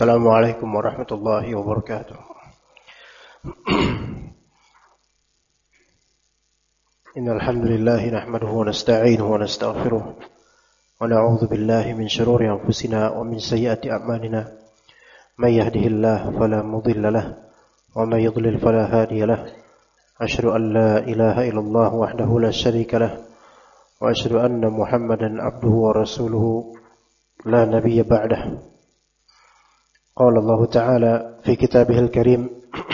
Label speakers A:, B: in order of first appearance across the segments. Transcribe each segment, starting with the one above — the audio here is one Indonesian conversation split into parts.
A: Assalamualaikum warahmatullahi wabarakatuh. Innal hamdalillah nahmaduhu wa nasta'inuhu wa nastaghfiruh wa na'udzu billahi min shururi anfusina wa min sayyiati a'malina. May yahdihillahu fala mudilla lahu wa may yudlil fala hadiya lahu. Asyhadu an la ilaha illallah wahdahu la syarika lahu wa asyhadu anna Muhammadan abduhu wa rasuluhu la nabiyya ba'dahu. قال الله تعالى في كتابه الكريم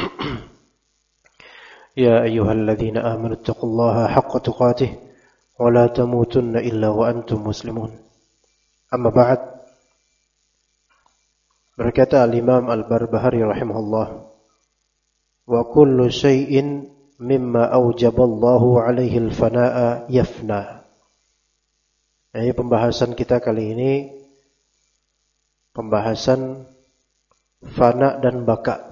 A: يا أيها الذين آمنوا اتقوا الله حق تقاته ولا تموتن إلا وأنتم مسلمون أما بعد. Berkata Al-Imam Al-Barbahari rahimahullah, wa kullu syai'in mimma awjaballahu alaihi al-fana'a yafna. Ini pembahasan kita kali ini, pembahasan fana dan baka.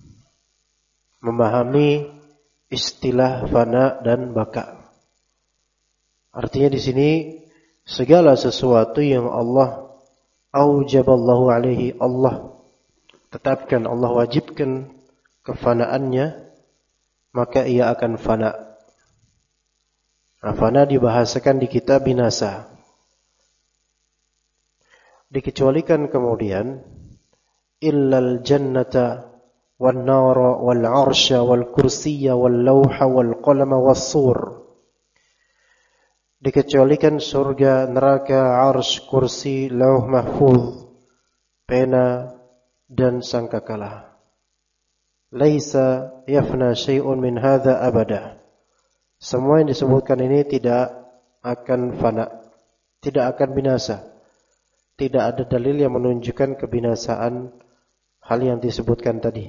A: Memahami istilah fana dan baka. Artinya di sini segala sesuatu yang Allah aujaballahu alaihi, Allah tetapkan, Allah wajibkan kefanaannya, maka ia akan fana. Nah, fana dibahasakan di kitab binasa. Dikecualikan kemudian illal jannata wan nara wal arsya wal kursiyya wal lawha wal qalama was sur. Dikecualikan surga, neraka, arsy, kursi, lauh mahfuz, pena dan sangkakala. Laisa yafna syai'un min hadza abada. Semua yang disebutkan ini tidak akan fana, tidak akan binasa. Tidak ada dalil yang menunjukkan kebinasaan hal yang disebutkan tadi.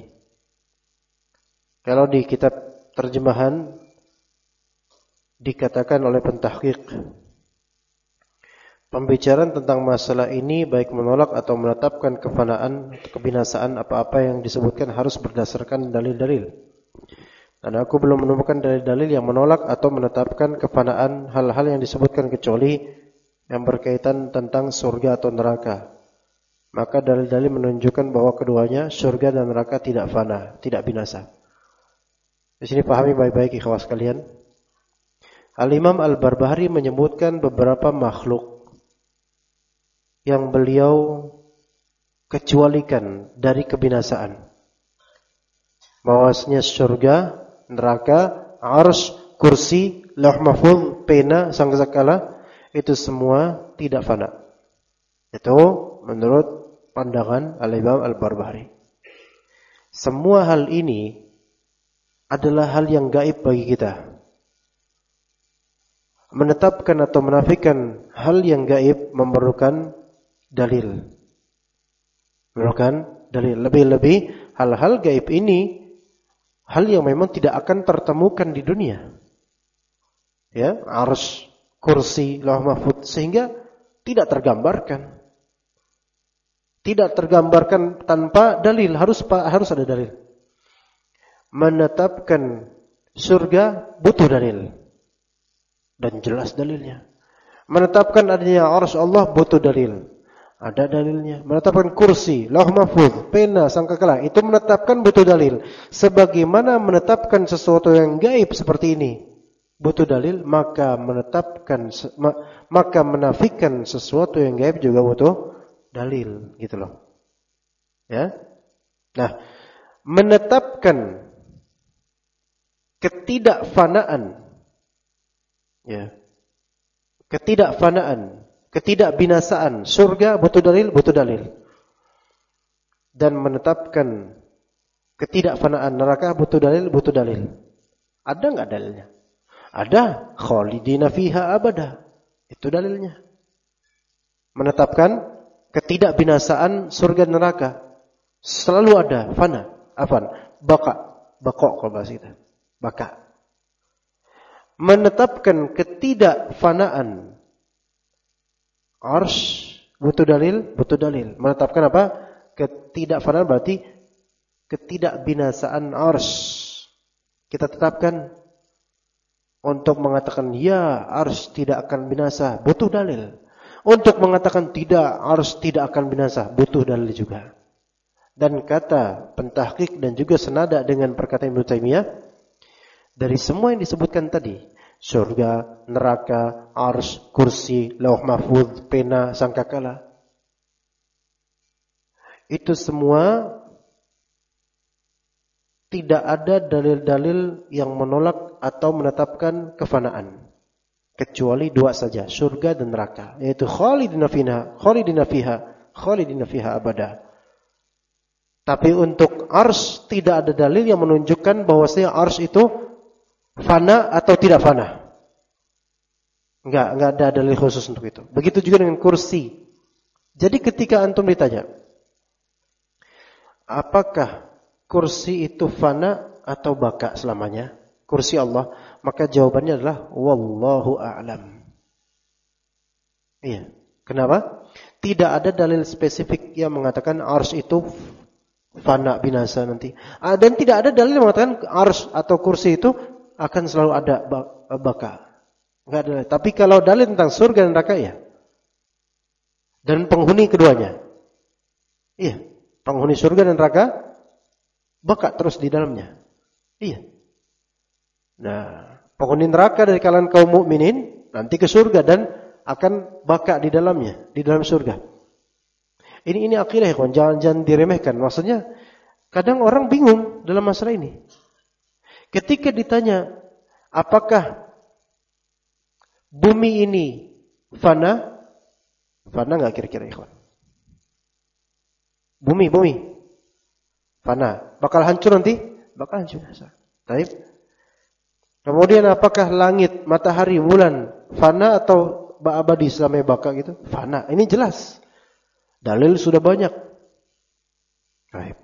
A: Kalau di kitab terjemahan dikatakan oleh pentahqiq, pembicaraan tentang masalah ini baik menolak atau menetapkan kefanaan, kebinasaan apa-apa yang disebutkan harus berdasarkan dalil-dalil. Dan aku belum menemukan dalil-dalil yang menolak atau menetapkan kefanaan hal-hal yang disebutkan kecuali yang berkaitan tentang surga atau neraka. Maka dalil-dalil menunjukkan bahwa keduanya, surga dan neraka, tidak fana, tidak binasa. Di sini pahami baik-baik ikhwas kalian. Al-Imam Al-Barbahari menyebutkan beberapa makhluk yang beliau kecualikan dari kebinasaan. Bahwasanya surga, neraka, arsy, kursi, lauh mahfuz, pena, sangkakala, itu semua tidak fana. Itu menurut pandangan Al-Imam Al-Barbahari. Semua hal ini adalah hal yang gaib bagi kita. Menetapkan atau menafikan hal yang gaib memerlukan dalil. Memerlukan dalil. Lebih-lebih hal-hal gaib ini hal yang memang tidak akan tertemukan di dunia. Ya, arsy, kursi, lauh mahfuz, sehingga tidak tergambarkan. Tidak tergambarkan tanpa dalil, harus ada dalil. Menetapkan surga butuh dalil. Dan jelas dalilnya. Menetapkan adanya arsy Allah butuh dalil. Ada dalilnya. Menetapkan kursi, lauh mahfuz, pena, sangkakala, itu menetapkan butuh dalil. Sebagaimana menetapkan sesuatu yang gaib seperti ini butuh dalil, maka menafikan sesuatu yang gaib juga butuh dalil, gitu loh. Ya. Nah, menetapkan ketidakfanaan, ya. Ketidakfanaan, ketidakbinasaan surga butuh dalil. Dan menetapkan ketidakfanaan neraka butuh dalil. Ada enggak dalilnya? Ada, khalidina fiha abada. Itu dalilnya. Menetapkan ketidakbinasaan surga neraka selalu ada, fana, baka kalau bahasa kita. Baka. Menetapkan ketidakfanaan arsy butuh dalil. Menetapkan apa? Ketidakfanaan berarti ketidakbinasaan arsy. Kita tetapkan untuk mengatakan ya arsy tidak akan binasa, butuh dalil. Untuk mengatakan tidak, arsy tidak akan binasa, butuh dalil juga. Dan kata pentahqiq dan juga senada dengan perkataan Ibnu Taimiyah, dari semua yang disebutkan tadi, surga, neraka, arsy, kursi, lauh mahfuz, pena, sangkakala, itu semua tidak ada dalil-dalil yang menolak atau menetapkan kefanaan, kecuali dua saja, surga dan neraka, yaitu khalidina fiha abada. Tapi untuk arsy tidak ada dalil yang menunjukkan bahwasanya arsy itu fana atau tidak fana. Enggak ada dalil khusus untuk itu. Begitu juga dengan kursi. Jadi ketika antum ditanya, apakah kursi itu fana atau baka selamanya? Kursi Allah, maka jawabannya adalah wallahu a'lam. Iya. Kenapa? Tidak ada dalil spesifik yang mengatakan arsy itu fana, binasa nanti. Dan tidak ada dalil yang mengatakan arsy atau kursi itu akan selalu ada baka. Enggak ada. Tapi kalau dalil tentang surga dan neraka ya. Dan penghuni keduanya. Iya, penghuni surga dan neraka baka terus di dalamnya. Iya. Nah, penghuni neraka dari kalangan kaum mukminin nanti ke surga dan akan baka di dalamnya, di dalam surga. Ini akidah ya, jangan diremehkan. Maksudnya kadang orang bingung dalam masalah ini. Ketika ditanya, apakah bumi ini fana? Fana enggak kira-kira ikhwan? Bumi fana, bakal hancur nanti? Bakal hancur. Baik. Kemudian apakah langit, matahari, bulan fana atau abadi selamanya baka gitu? Fana. Ini jelas. Dalil sudah banyak. Baik.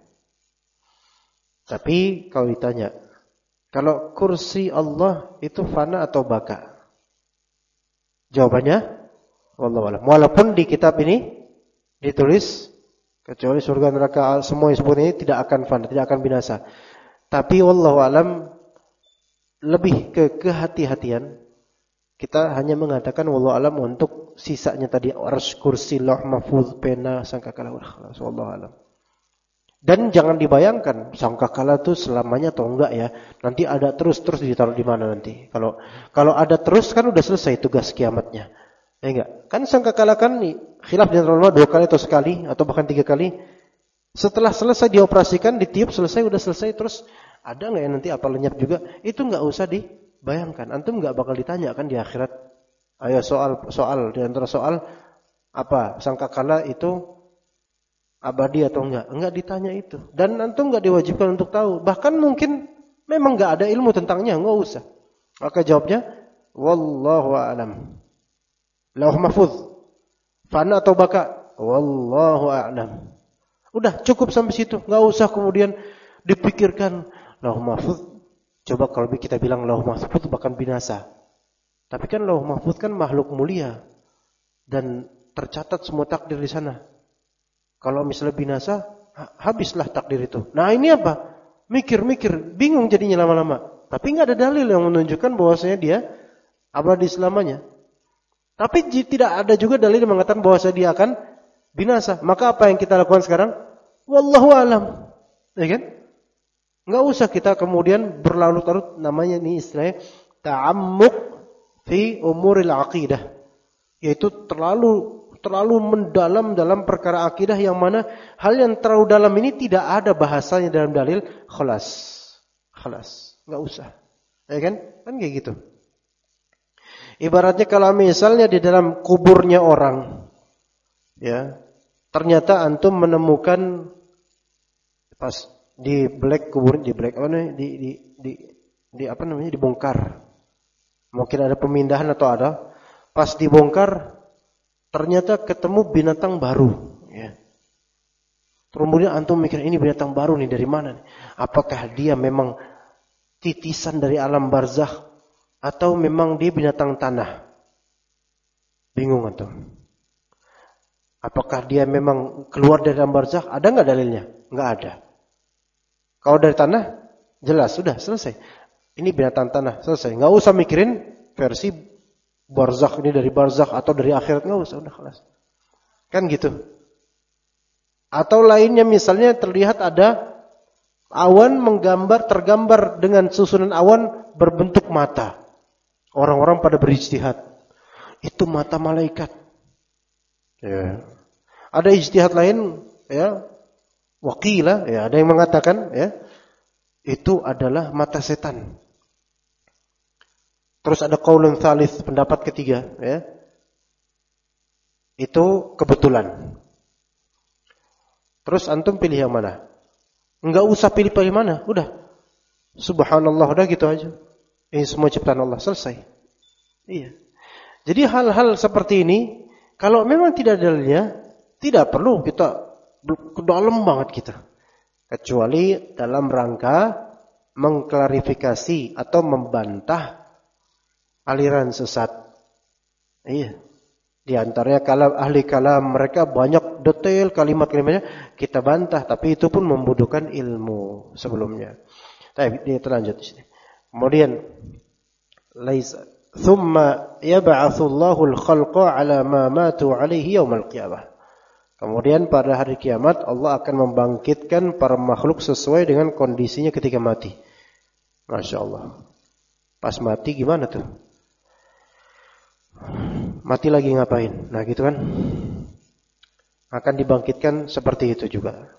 A: Tapi kalau ditanya, kalau kursi Allah itu fana atau baka? Jawabannya wallahu a'lam. Walaupun di kitab ini ditulis kecuali surga neraka semua yang disebut ini tidak akan fana, tidak akan binasa. Tapi wallahu a'lam lebih ke kehati-hatian. Kita hanya mengatakan wallahu alam untuk sisanya tadi arsy, kursi, lauh mahfuz, pena, sangkakala, wallahu alam. Dan jangan dibayangkan sangkakala itu selamanya atau enggak ya. Nanti ada terus ditaruh di mana nanti. Kalau ada terus kan udah selesai tugas kiamatnya. Ya enggak? Kan sangkakala kan khilaf di antara ulama 2 kali atau sekali atau bahkan 3 kali. Setelah selesai dioperasikan, ditiup selesai, udah selesai, terus ada enggak ya nanti apa lenyap juga? Itu enggak usah dibayangkan. Antum enggak bakal ditanya kan di akhirat. Ayo soal di antara soal apa? Sangkakala itu abadi atau enggak? Enggak ditanya itu. Dan antum enggak diwajibkan untuk tahu. Bahkan mungkin memang enggak ada ilmu tentangnya, enggak usah. Maka jawabnya wallahu a'lam. Lauh mahfuz fana atau baka? Wallahu a'lam. Udah cukup sampai situ, enggak usah kemudian dipikirkan lauh mahfuz. Coba kalau kita bilang lauh mahfuz bahkan binasa. Tapi kan lauh mahfuz kan makhluk mulia dan tercatat semua takdir di sana. Kalau misalnya binasa, habislah takdir itu. Nah ini apa? Mikir, bingung jadinya lama-lama. Tapi enggak ada dalil yang menunjukkan bahwasanya dia abadi selamanya. Tapi tidak ada juga dalil yang mengatakan bahwasanya dia akan binasa. Maka apa yang kita lakukan sekarang? Wallahu alam. Ya kan? Enggak usah kita kemudian berlarut-larut, namanya ini istilahnya ta'ammuq fi umuril aqidah. Yaitu terlalu mendalam dalam perkara akidah yang mana hal yang terlalu dalam ini tidak ada bahasanya dalam dalil. Khalas, enggak usah. Ya kan? Kan kayak gitu. Ibaratnya kalau misalnya di dalam kuburnya orang, ya, ternyata antum menemukan pas di dibongkar. Mungkin ada pemindahan atau ada. Pas dibongkar ternyata ketemu binatang baru, ya. Kemudian antum mikir ini binatang baru nih dari mana nih? Apakah dia memang titisan dari alam barzakh atau memang dia binatang tanah? Bingung antum. Apakah dia memang keluar dari alam barzakh? Ada enggak dalilnya? Enggak ada. Kalau dari tanah jelas sudah selesai. Ini binatang tanah, selesai. Enggak usah mikirin versi barzakh ini dari barzakh atau dari akhirat, enggak usah, udah kelas. Kan gitu. Atau lainnya misalnya terlihat ada awan tergambar dengan susunan awan berbentuk mata. Orang-orang pada berijtihad. Itu mata malaikat. Ya. Ada ijtihad lain, ya. Waqila, ya, ada yang mengatakan, ya, itu adalah mata setan. Terus ada qaulun tsalits, pendapat ketiga, ya. Itu kebetulan. Terus antum pilih yang mana? Enggak usah pilih-pilih mana, udah. Subhanallah, udah gitu aja. Ini semua ciptaan Allah, selesai. Iya. Jadi hal-hal seperti ini, kalau memang tidak ada dalilnya, tidak perlu kita ke dalam banget kita. Kecuali dalam rangka mengklarifikasi atau membantah aliran sesat. Iya. Di antaranya kalau ahli kalam mereka banyak detail kalimat-kalimatnya kita bantah, tapi itu pun membutuhkan ilmu sebelumnya. Baik, dia terlanjut di sini. Kemudian laisa thumma yab'atsu Allahu al-khalqa 'ala ma matu 'alaihi yaumil qiyamah. Kemudian pada hari kiamat Allah akan membangkitkan para makhluk sesuai dengan kondisinya ketika mati. Masya Allah. Pas mati gimana tuh? Mati lagi ngapain? Nah gitu kan. Akan dibangkitkan seperti itu juga.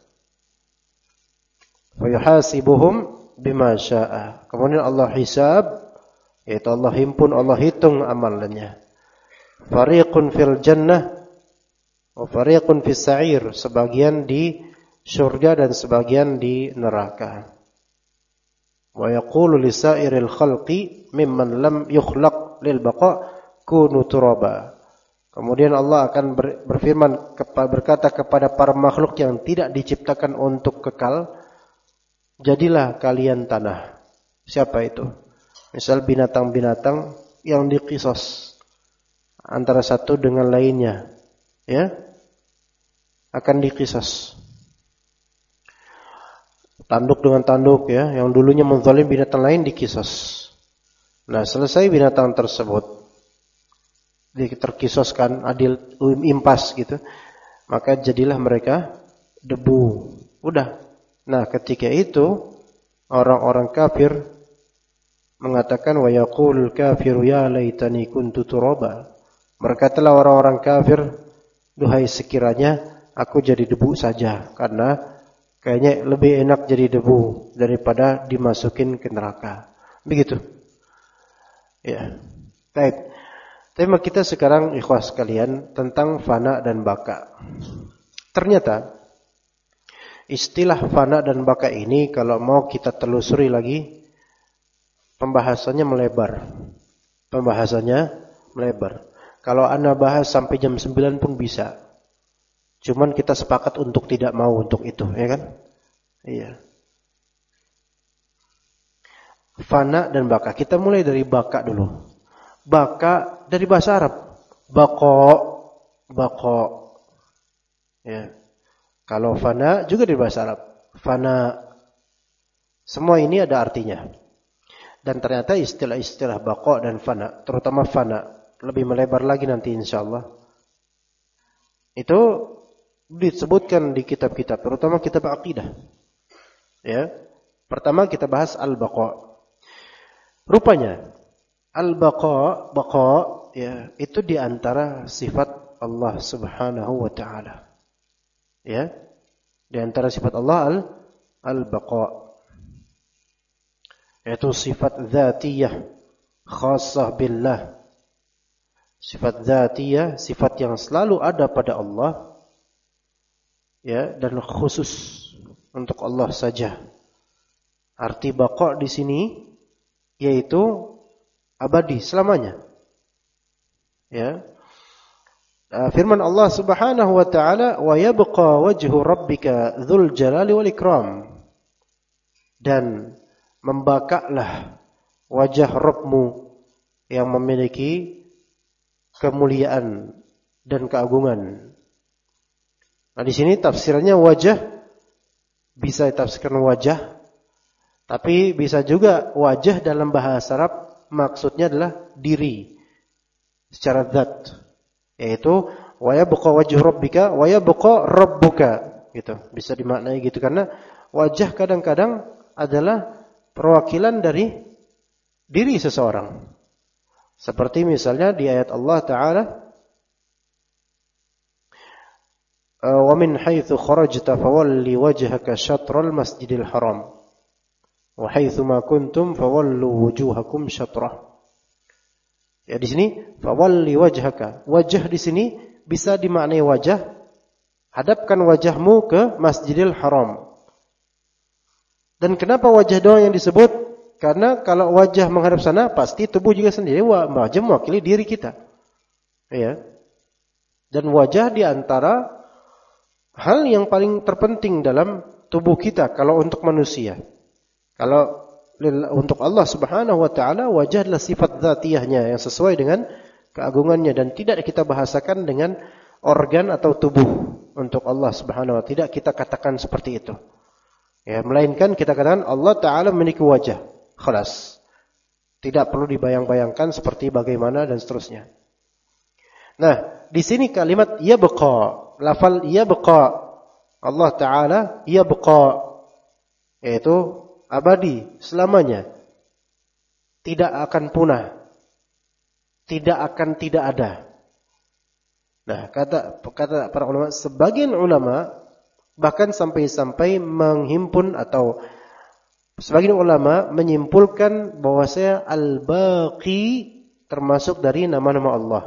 A: Wa yuhasibuhum bima syaa. Kemudian Allah hisab, yaitu Allah himpun, Allah hitung amalannya. Fariqun fil jannah wa fariqun fis sa'ir, sebagian di surga dan sebagian di neraka. Wa yaqulu li sa'iril khalqi mimman lam yukhlaq lil baqa' kunu turaba. Kemudian Allah akan berfirman, berkata kepada para makhluk yang tidak diciptakan untuk kekal, jadilah kalian tanah. Siapa itu? Misal binatang-binatang yang diqisas antara satu dengan lainnya, ya, akan diqisas. Tanduk dengan tanduk, ya, yang dulunya menzalim binatang lain diqisas. Nah, selesai binatang tersebut terkisoskan, adil, impas gitu, maka jadilah mereka debu. Udah. Nah, ketika itu orang-orang kafir mengatakan wa yaqulul kafiru ya laitani kuntu turaba. Berkatalah orang-orang kafir, duhai sekiranya aku jadi debu saja, karena kayaknya lebih enak jadi debu daripada dimasukin ke neraka. Begitu. Ya. Baik. Tema kita sekarang ikhwas sekalian tentang fana dan baka. Ternyata istilah fana dan baka ini kalau mau kita telusuri lagi pembahasannya melebar. Kalau Anda bahas sampai jam 9 pun bisa. Cuman kita sepakat untuk tidak mau untuk itu, ya kan? Iya. Fana dan baka. Kita mulai dari baka dulu. Baka dari bahasa Arab. Bako. Ya. Kalau fana juga dari bahasa Arab. Fana. Semua ini ada artinya. Dan ternyata istilah-istilah bako dan fana, terutama fana, lebih melebar lagi nanti insyaallah. Itu disebutkan di kitab-kitab, terutama kitab akidah. Ya. Pertama kita bahas al-baqa. Rupanya al-baqa, ya, itu di antara sifat Allah Subhanahu wa taala. Ya. Di antara sifat Allah al-baqa. Yaitu sifat dzatiyah khassah billah. Sifat dzatiyah, sifat yang selalu ada pada Allah, ya, dan khusus untuk Allah saja. Arti baqa di sini yaitu abadi selamanya. Ya. Firman Allah Subhanahu wa taala, "Wa yabqa wajhu rabbika dzul jalali wal ikram." Dan membakaklah wajah Rabbmu yang memiliki kemuliaan dan keagungan. Nah, di sini tafsirannya wajah bisa ditafsirkan wajah, tapi bisa juga wajah dalam bahasa Arab maksudnya adalah diri secara zat, yaitu wa yabqa wajhu rabbika wa yabqa rabbuka. gitu. Bisa dimaknai gitu karena wajah kadang-kadang adalah perwakilan dari diri seseorang. Seperti misalnya di ayat Allah Ta'ala, wa min haitsu kharajta fawalli wajhaka syatral masjidil haram wa haitsu ma kuntum fawallu wujuhakum syatrah. Ya di sini fawalli wajhaka. Wajah di sini bisa dimaknai wajah, hadapkan wajahmu ke Masjidil Haram. Dan kenapa wajah doang yang disebut? Karena kalau wajah menghadap sana pasti tubuh juga sendiri wajah mewakili diri kita. Ya. Dan wajah di antara hal yang paling terpenting dalam tubuh kita kalau untuk manusia. Kalau untuk Allah Subhanahu wa taala wajah adalah sifat dzatiyahnya yang sesuai dengan keagungannya dan tidak kita bahasakan dengan organ atau tubuh untuk Allah Subhanahu wa taala. Tidak kita katakan seperti itu. Ya, melainkan kita katakan Allah taala memiliki wajah. Khalas. Tidak perlu dibayang-bayangkan seperti bagaimana dan seterusnya. Nah, di sini kalimat yabqa. Lafal yabqa Allah Ta'ala yabqa, yaitu abadi selamanya, tidak akan punah, tidak akan tidak ada. Nah, kata para ulama, sebagian ulama bahkan sampai menghimpun atau sebagian ulama menyimpulkan bahwasanya al-baqi termasuk dari nama-nama Allah.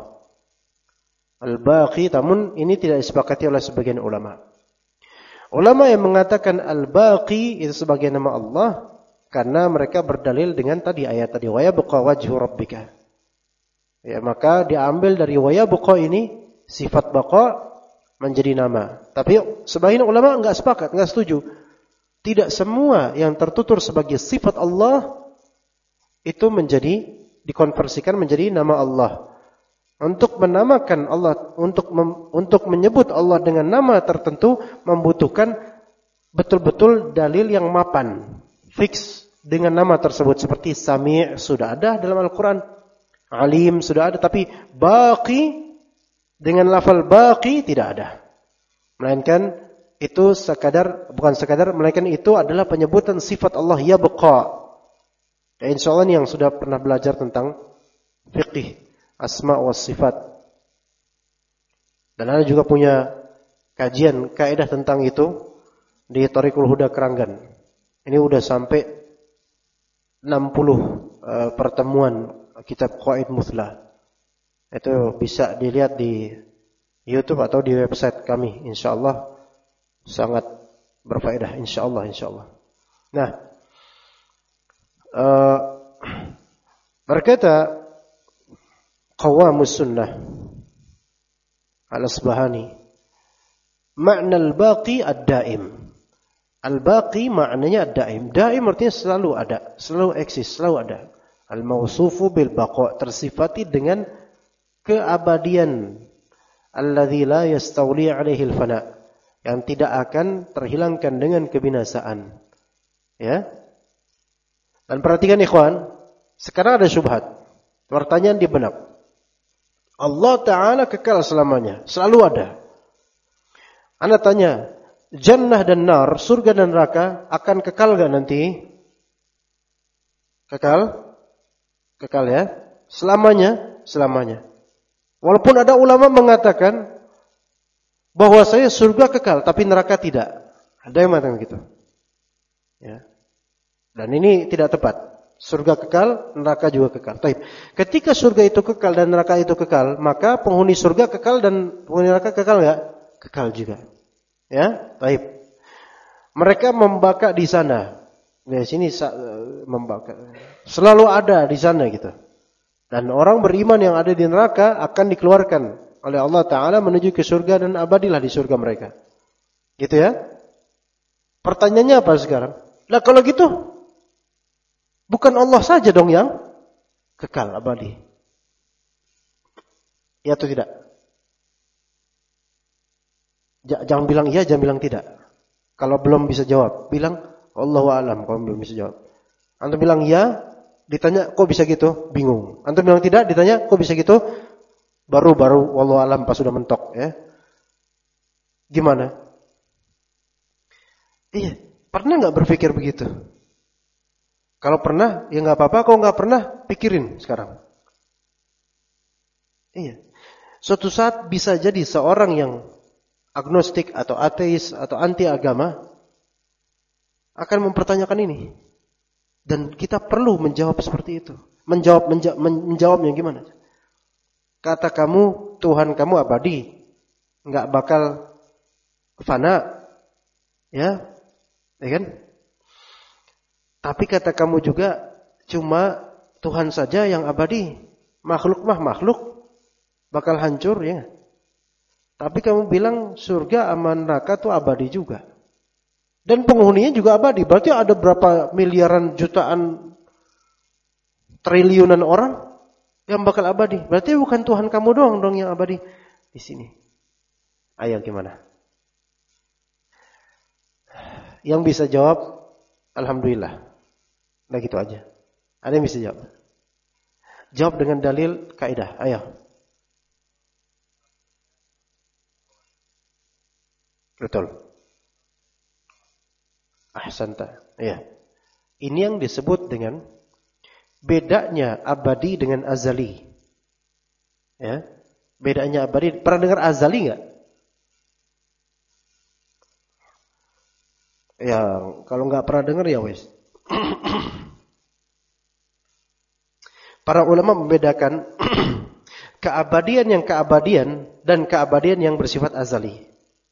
A: Al-Baqi, namun ini tidak disepakati oleh sebagian ulama. Ulama yang mengatakan Al-Baqi itu sebagai nama Allah karena mereka berdalil dengan tadi ayat tadi wa yabqa wajhu rabbika. Ya, maka diambil dari wa yabqa ini sifat baqa menjadi nama. Tapi sebagian ulama enggak sepakat, enggak setuju. Tidak semua yang tertutur sebagai sifat Allah itu dikonversikan menjadi nama Allah. Untuk menamakan Allah, untuk menyebut Allah dengan nama tertentu membutuhkan betul-betul dalil yang mapan, fix dengan nama tersebut. Seperti Sami' sudah ada dalam Al-Quran, Alim sudah ada, tapi Baqi dengan lafal Baqi tidak ada. Melainkan itu melainkan itu adalah penyebutan sifat Allah yabqa. Ya, insyaallah ini yang sudah pernah belajar tentang fiqih asma wa sifat. Dan ada juga punya kajian kaidah tentang itu di Thariqul Huda Keranggan. Ini udah sampai 60 pertemuan kitab Qaid Muthla. Itu bisa dilihat di YouTube atau di website kami, insyaallah sangat berfaedah insyaallah. Nah, berkata Qawamus Sunnah Al-Asbahani, makna al-baqi ad-daim. Al-baqi maknanya ad-daim. Daim artinya selalu ada, selalu eksis, selalu ada. Al-mausufu bil baqa, tersifati dengan keabadian. Alladzi la yastawli alaihi al-fana, yang tidak akan terhilangkan dengan kebinasaan. Ya. Dan perhatikan ikhwan, sekarang ada syubhat. Pertanyaan di benak. Allah Ta'ala kekal selamanya, selalu ada. Anda tanya, jannah dan nar, surga dan neraka akan kekal gak nanti? Kekal? Kekal ya? Selamanya? Selamanya. Walaupun ada ulama mengatakan bahwa saya surga kekal, tapi neraka tidak. Ada yang mengatakan gitu. Ya. Dan ini tidak tepat. Surga kekal, neraka juga kekal. Taib. Ketika surga itu kekal dan neraka itu kekal, maka penghuni surga kekal dan penghuni neraka kekal enggak? Kekal juga. Ya, taib. Mereka membakar di sana. Di sini membakar. Selalu ada di sana gitu. Dan orang beriman yang ada di neraka akan dikeluarkan oleh Allah Ta'ala menuju ke surga dan abadilah di surga mereka. Gitu ya. Pertanyaannya apa sekarang? Lah kalau gitu, bukan Allah saja dong yang kekal abadi. Ya atau tidak? Jangan bilang iya, jangan bilang tidak. Kalau belum bisa jawab, bilang Allahu a'lam kalau belum bisa jawab. Antum bilang iya, ditanya kok bisa gitu, bingung. Antum bilang tidak, ditanya kok bisa gitu, baru wallahu a'lam pas sudah mentok ya. Gimana? Iya, pernah nggak berpikir begitu? Kalau pernah, ya nggak apa-apa. Kalau nggak pernah, pikirin sekarang. Iya. Suatu saat bisa jadi seorang yang agnostik atau ateis atau anti agama akan mempertanyakan ini. Dan kita perlu menjawab seperti itu. Menjawabnya gimana? Kata kamu, Tuhan kamu abadi, nggak bakal fana, ya kan? Tapi kata kamu juga cuma Tuhan saja yang abadi, makhluk bakal hancur, ya. Tapi kamu bilang surga sama neraka tuh abadi juga, dan penghuninya juga abadi. Berarti ada berapa miliaran jutaan triliunan orang yang bakal abadi. Berarti bukan Tuhan kamu doang dong yang abadi di sini. Ayo gimana? Yang bisa jawab, alhamdulillah. Nah gitu aja. Ada yang bisa jawab? Jawab dengan dalil kaidah. Ayo. Betul. Ahsanta. Iya. Ini yang disebut dengan bedanya abadi dengan azali. Ya. Bedanya abadi. Pernah dengar azali enggak? Ya, kalau enggak pernah dengar ya wes. Para ulama membedakan keabadian dan keabadian yang bersifat azali.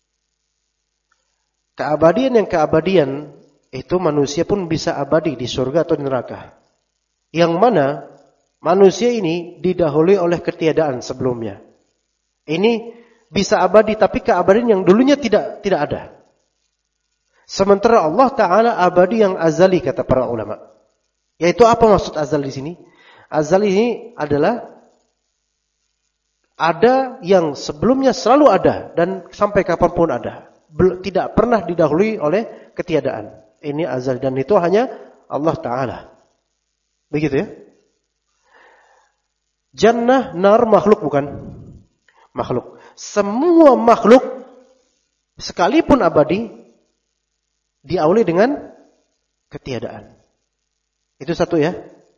A: Keabadian itu manusia pun bisa abadi di surga atau di neraka. Yang mana manusia ini didahului oleh ketiadaan sebelumnya. Ini bisa abadi, tapi keabadian yang dulunya tidak ada. Sementara Allah Ta'ala abadi yang azali, kata para ulama. Yaitu apa maksud azali di sini? Azali ini adalah ada yang sebelumnya selalu ada dan sampai kapanpun ada. Tidak pernah didahului oleh ketiadaan. Ini azali dan itu hanya Allah Ta'ala. Begitu ya? Jannah, nar makhluk bukan? Makhluk. Semua makhluk sekalipun abadi diawali dengan ketiadaan. Itu satu ya.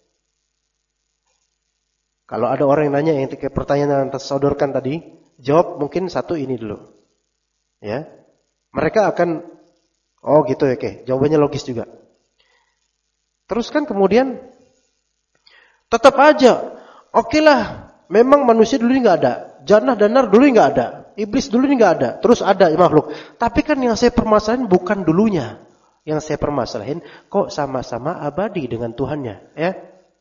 A: Kalau ada orang yang nanya yang pertanyaan yang tersodorkan tadi, jawab mungkin satu ini dulu. Ya. Mereka akan oh gitu ya, oke. Jawabannya logis juga. Terus kan kemudian tetap aja, oke lah, memang manusia dulu enggak ada, jannah dan nar dulu enggak ada, iblis dulu enggak ada, terus ada makhluk. Tapi kan yang saya permasalahin bukan dulunya. Yang saya permasalahin kok sama-sama abadi dengan Tuhannya, ya?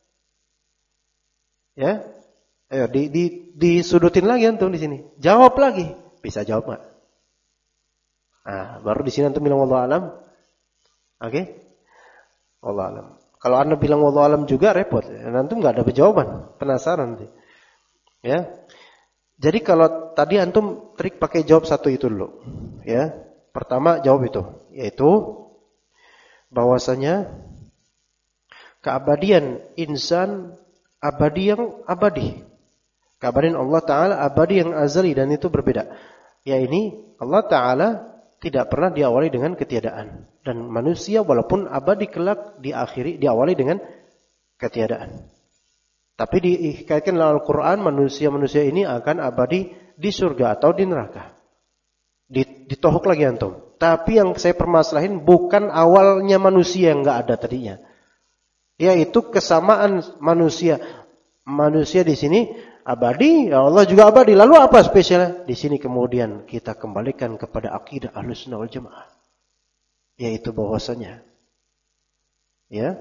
A: Ya, ayo disudutin lagi antum di sini. Jawab lagi, bisa jawab nggak? Nah, baru di sini antum bilang wallahu alam. Oke? Wallahu alam. Kalau anda bilang wallahu alam juga repot. Antum nggak ada jawaban, penasaran nanti. Ya. Jadi kalau tadi antum trik pakai jawab satu itu dulu. Ya. Pertama jawab itu, yaitu bahwasanya keabadian insan abadi yang abadi. Keabadian Allah Ta'ala abadi yang azali dan itu berbeda. Ya ini Allah Ta'ala tidak pernah diawali dengan ketiadaan. Dan manusia walaupun abadi kelak diawali dengan ketiadaan. Tapi dikaitkan dalam Al-Quran manusia-manusia ini akan abadi di surga atau di neraka. Ditohok lagi antum. Tapi yang saya permasalahin bukan awalnya manusia yang enggak ada tadinya. Yaitu kesamaan manusia. Manusia di sini abadi, Allah juga abadi. Lalu apa spesialnya? Di sini kemudian kita kembalikan kepada akidah Ahlussunnah wal Jamaah. Yaitu bahwasanya ya,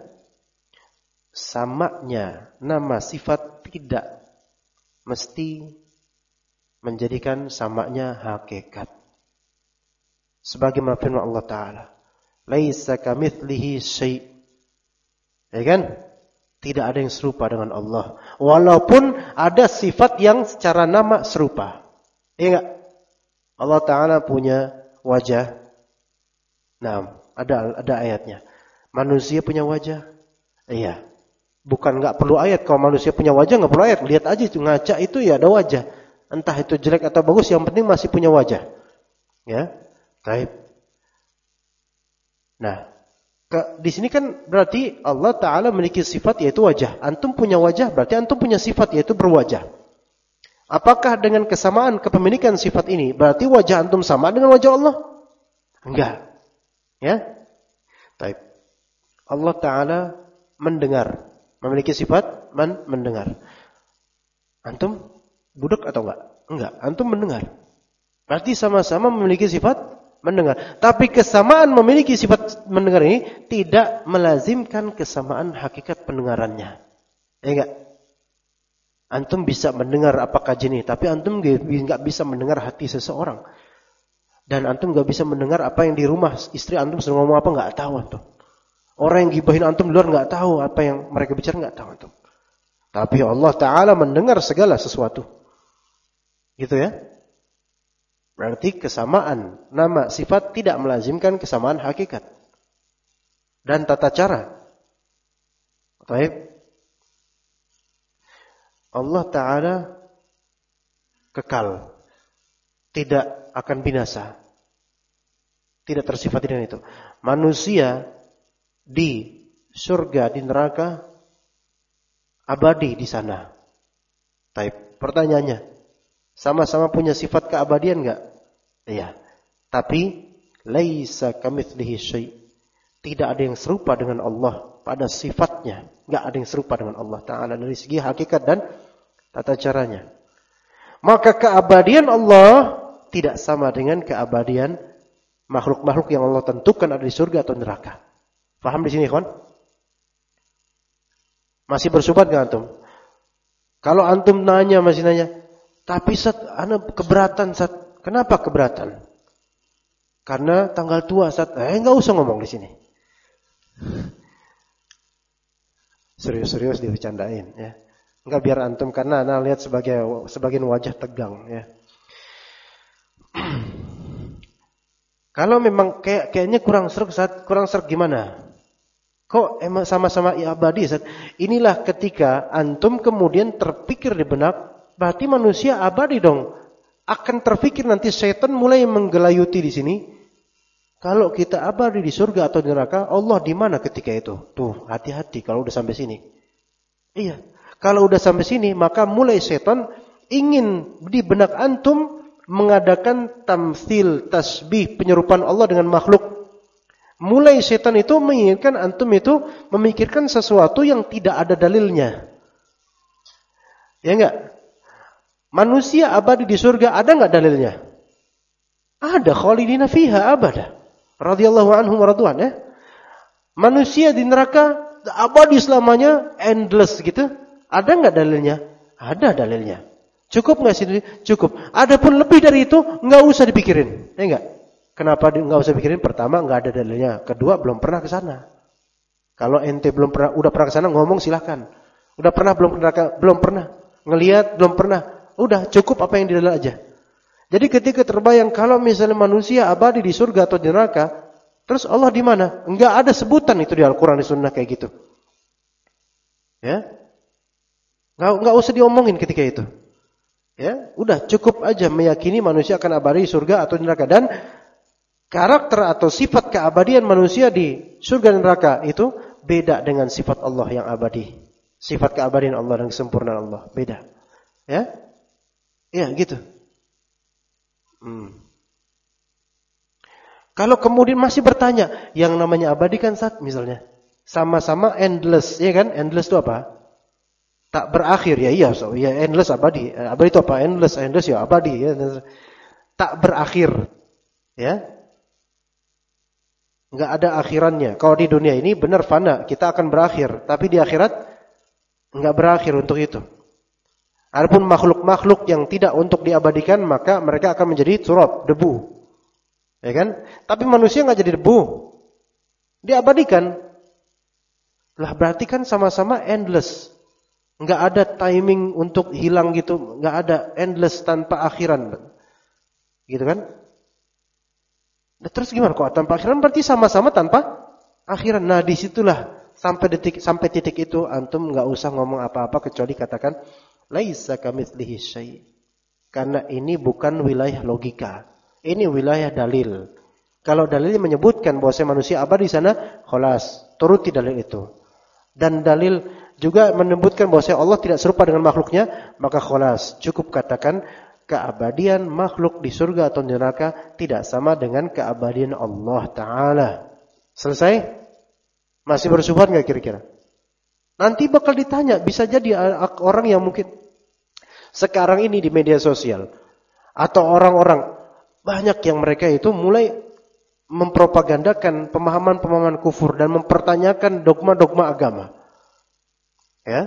A: samanya nama sifat tidak mesti menjadikan samanya hakikat. Sebagaimana firman Allah Ta'ala, laisa kamitslihi syai'. Ya kan? Tidak ada yang serupa dengan Allah. Walaupun ada sifat yang secara nama serupa. Ya enggak? Allah Ta'ala punya wajah. Nah, ada ayatnya. Manusia punya wajah. Iya. Bukan enggak perlu ayat. Kalau manusia punya wajah enggak perlu ayat. Lihat aja itu ngaca itu ya ada wajah. Entah itu jelek atau bagus, yang penting masih punya wajah. Ya. Baik. Nah, di sini kan berarti Allah Ta'ala memiliki sifat yaitu wajah. Antum punya wajah berarti antum punya sifat yaitu berwajah. Apakah dengan kesamaan kepemilikan sifat ini berarti wajah antum sama dengan wajah Allah? Enggak. Ya. Baik. Allah Ta'ala mendengar. Memiliki sifat mendengar. Antum budak atau enggak? Enggak. Antum mendengar. Berarti sama-sama memiliki sifat mendengar. Tapi kesamaan memiliki sifat mendengar ini tidak melazimkan kesamaan hakikat pendengarannya. Ya enggak? Antum bisa mendengar apa kajian ini, tapi antum enggak bisa mendengar hati seseorang. Dan antum enggak bisa mendengar apa yang di rumah istri antum sedang ngomong apa, enggak tahu antum. Orang yang gibahin antum di luar enggak tahu apa yang mereka bicara, enggak tahu antum. Tapi Allah Ta'ala mendengar segala sesuatu. Gitu ya. Berarti kesamaan nama sifat tidak melazimkan kesamaan hakikat. Dan tata cara. Baik. Allah Ta'ala kekal. Tidak akan binasa. Tidak tersifat dengan itu. Manusia di surga, di neraka, abadi di sana. Baik. Pertanyaannya, sama-sama punya sifat keabadian enggak? Iya. Tapi laisa kamitslihi syai'. Tidak ada yang serupa dengan Allah pada sifatnya. Enggak ada yang serupa dengan Allah Ta'ala dari segi hakikat dan tata caranya. Maka keabadian Allah tidak sama dengan keabadian makhluk-makhluk yang Allah tentukan ada di surga atau neraka. Paham di sini, kawan? Masih bersumbat enggak antum? Kalau antum masih nanya, tapi Sat, ana keberatan Sat. Kenapa keberatan? Karena tanggal tua Sat. Enggak usah ngomong di sini. Serius-serius dibercandain ya. Enggak biar antum karena ana lihat sebagian wajah tegang ya. Kalau memang kayaknya kurang serak Sat, kurang serak gimana? Kok emang sama-sama abadi Sat? Inilah ketika antum kemudian terpikir di benak, berarti manusia abadi dong. Akan terpikir nanti setan mulai menggelayuti di sini. Kalau kita abadi di surga atau di neraka, Allah di mana ketika itu? Tuh, hati-hati kalau udah sampai sini. Iya. Kalau udah sampai sini, maka mulai setan ingin di benak antum mengadakan tamtsil, tasbih, penyerupaan Allah dengan makhluk. Mulai setan itu menginginkan antum itu memikirkan sesuatu yang tidak ada dalilnya. Ya enggak? Manusia abadi di surga ada enggak dalilnya? Ada, khalidina fiha abada. Radhiyallahu anhum wa radwan ya. Manusia di neraka abadi selamanya, endless gitu. Ada enggak dalilnya? Ada dalilnya. Cukup enggak sih? Cukup. Adapun lebih dari itu enggak usah dipikirin. Ya enggak? Kenapa enggak usah pikirin? Pertama enggak ada dalilnya. Kedua belum pernah ke sana. Kalau ente udah pernah ke sana ngomong silakan. Udah pernah belum pernah. Ngelihat belum pernah. Udah cukup apa yang di dalam aja. Jadi ketika terbayang kalau misalnya manusia abadi di surga atau di neraka, terus Allah di mana? Enggak ada sebutan itu di Al-Qur'an di Sunnah kayak gitu. Ya? Enggak usah diomongin ketika itu. Ya, udah cukup aja meyakini manusia akan abadi di surga atau di neraka, dan karakter atau sifat keabadian manusia di surga dan neraka itu beda dengan sifat Allah yang abadi. Sifat keabadian Allah dan kesempurnaan Allah beda. Ya? Ya, gitu. Kalau kemudian masih bertanya, yang namanya abadi kan Sat misalnya, sama-sama endless, ya kan? Endless itu apa? Tak berakhir, ya iya, ya endless abadi. Abadi itu apa? Endless ya abadi, ya. Tak berakhir, ya. Enggak ada akhirannya. Kalau di dunia ini benar fana, kita akan berakhir, tapi di akhirat enggak berakhir untuk itu. Adapun makhluk-makhluk yang tidak untuk diabadikan, maka mereka akan menjadi turab, debu. Ya kan? Tapi manusia enggak jadi debu. Diabadikan. Lah berarti kan sama-sama endless. Enggak ada timing untuk hilang gitu, enggak ada, endless tanpa akhiran. Gitu kan? Nah, terus gimana kok tanpa akhiran? Berarti sama-sama tanpa akhiran. Nah, disitulah sampai titik itu antum enggak usah ngomong apa-apa kecuali katakan laisa kamitslihi syai'. Karena ini bukan wilayah logika. Ini wilayah dalil. Kalau dalilnya menyebutkan bahwa manusia abadi di sana, khalas, turuti dalil itu. Dan dalil juga menyebutkan bahwa Allah tidak serupa dengan makhluknya, maka khalas, cukup katakan keabadian makhluk di surga atau di neraka tidak sama dengan keabadian Allah Ta'ala. Selesai? Masih bersubhat nggak kira-kira? Nanti bakal ditanya, bisa jadi orang yang mungkin sekarang ini di media sosial atau orang-orang banyak yang mereka itu mulai mempropagandakan pemahaman-pemahaman kufur dan mempertanyakan dogma-dogma agama. Ya.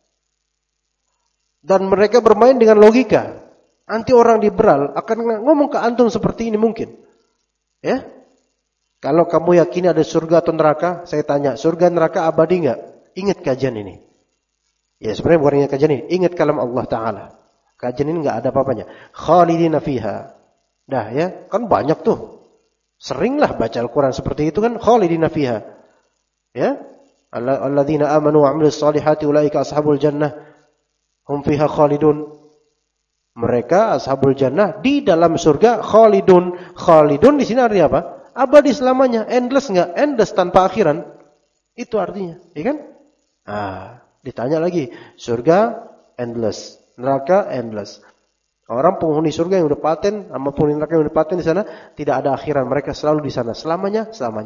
A: Dan mereka bermain dengan logika. Nanti orang liberal akan ngomong ke antum seperti ini mungkin. Ya. Kalau kamu yakin ada surga atau neraka, saya tanya, surga neraka abadi enggak? Ingat kajian ini. Ya sebenarnya bukan ingat kajian ini, ingat kalam Allah Ta'ala. Kajian ini enggak ada apa-apanya. Khalidina fiha. Dah ya, kan banyak tuh. Seringlah baca Al-Quran seperti itu kan, khalidina fiha. Ya. Alladzina amanu wa 'amilus solihati ulaika ashabul jannah hum fiha khalidun. Mereka ashabul jannah di dalam surga khalidun. Khalidun di sini artinya apa? Abadi selamanya, endless enggak? Endless tanpa akhiran. Itu artinya, ya kan? Ditanya lagi, surga endless, neraka endless. Orang penghuni surga yang udah paten sama penghuni neraka yang udah paten di sana tidak ada akhiran, mereka selalu di sana selamanya.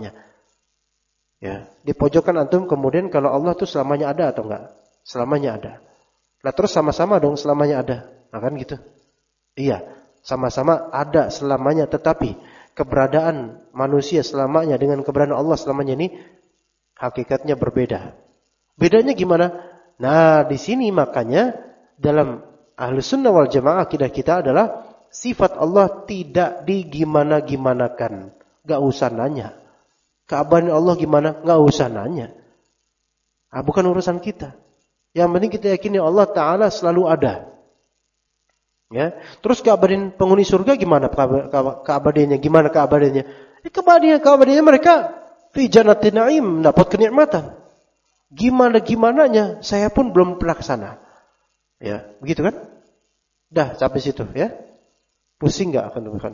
A: Ya, di pojokan antum kemudian kalau Allah tuh selamanya ada atau enggak? Selamanya ada. Lah terus sama-sama dong selamanya ada. Nah, kan gitu. Iya, sama-sama ada selamanya, tetapi keberadaan manusia selamanya dengan keberadaan Allah selamanya ini hakikatnya berbeda. Bedanya gimana? Nah, di sini makanya dalam Ahlus Sunnah wal Jamaah akidah kita adalah sifat Allah tidak digimana-gimanakan. Gak usah nanya. Keabadian Allah gimana? Gak usah nanya. Bukan urusan kita. Yang penting kita yakini Allah Ta'ala selalu ada. Ya. Terus keabadian penghuni surga gimana keabadiannya? Gimana keabadiannya? Keabadiannya mereka fi jannatin na'im, dapat kenikmatan. Gimana-gimananya saya pun belum pernah ke sana. Ya, begitu kan? Dah sampai situ ya. Pusing enggak akan bukan?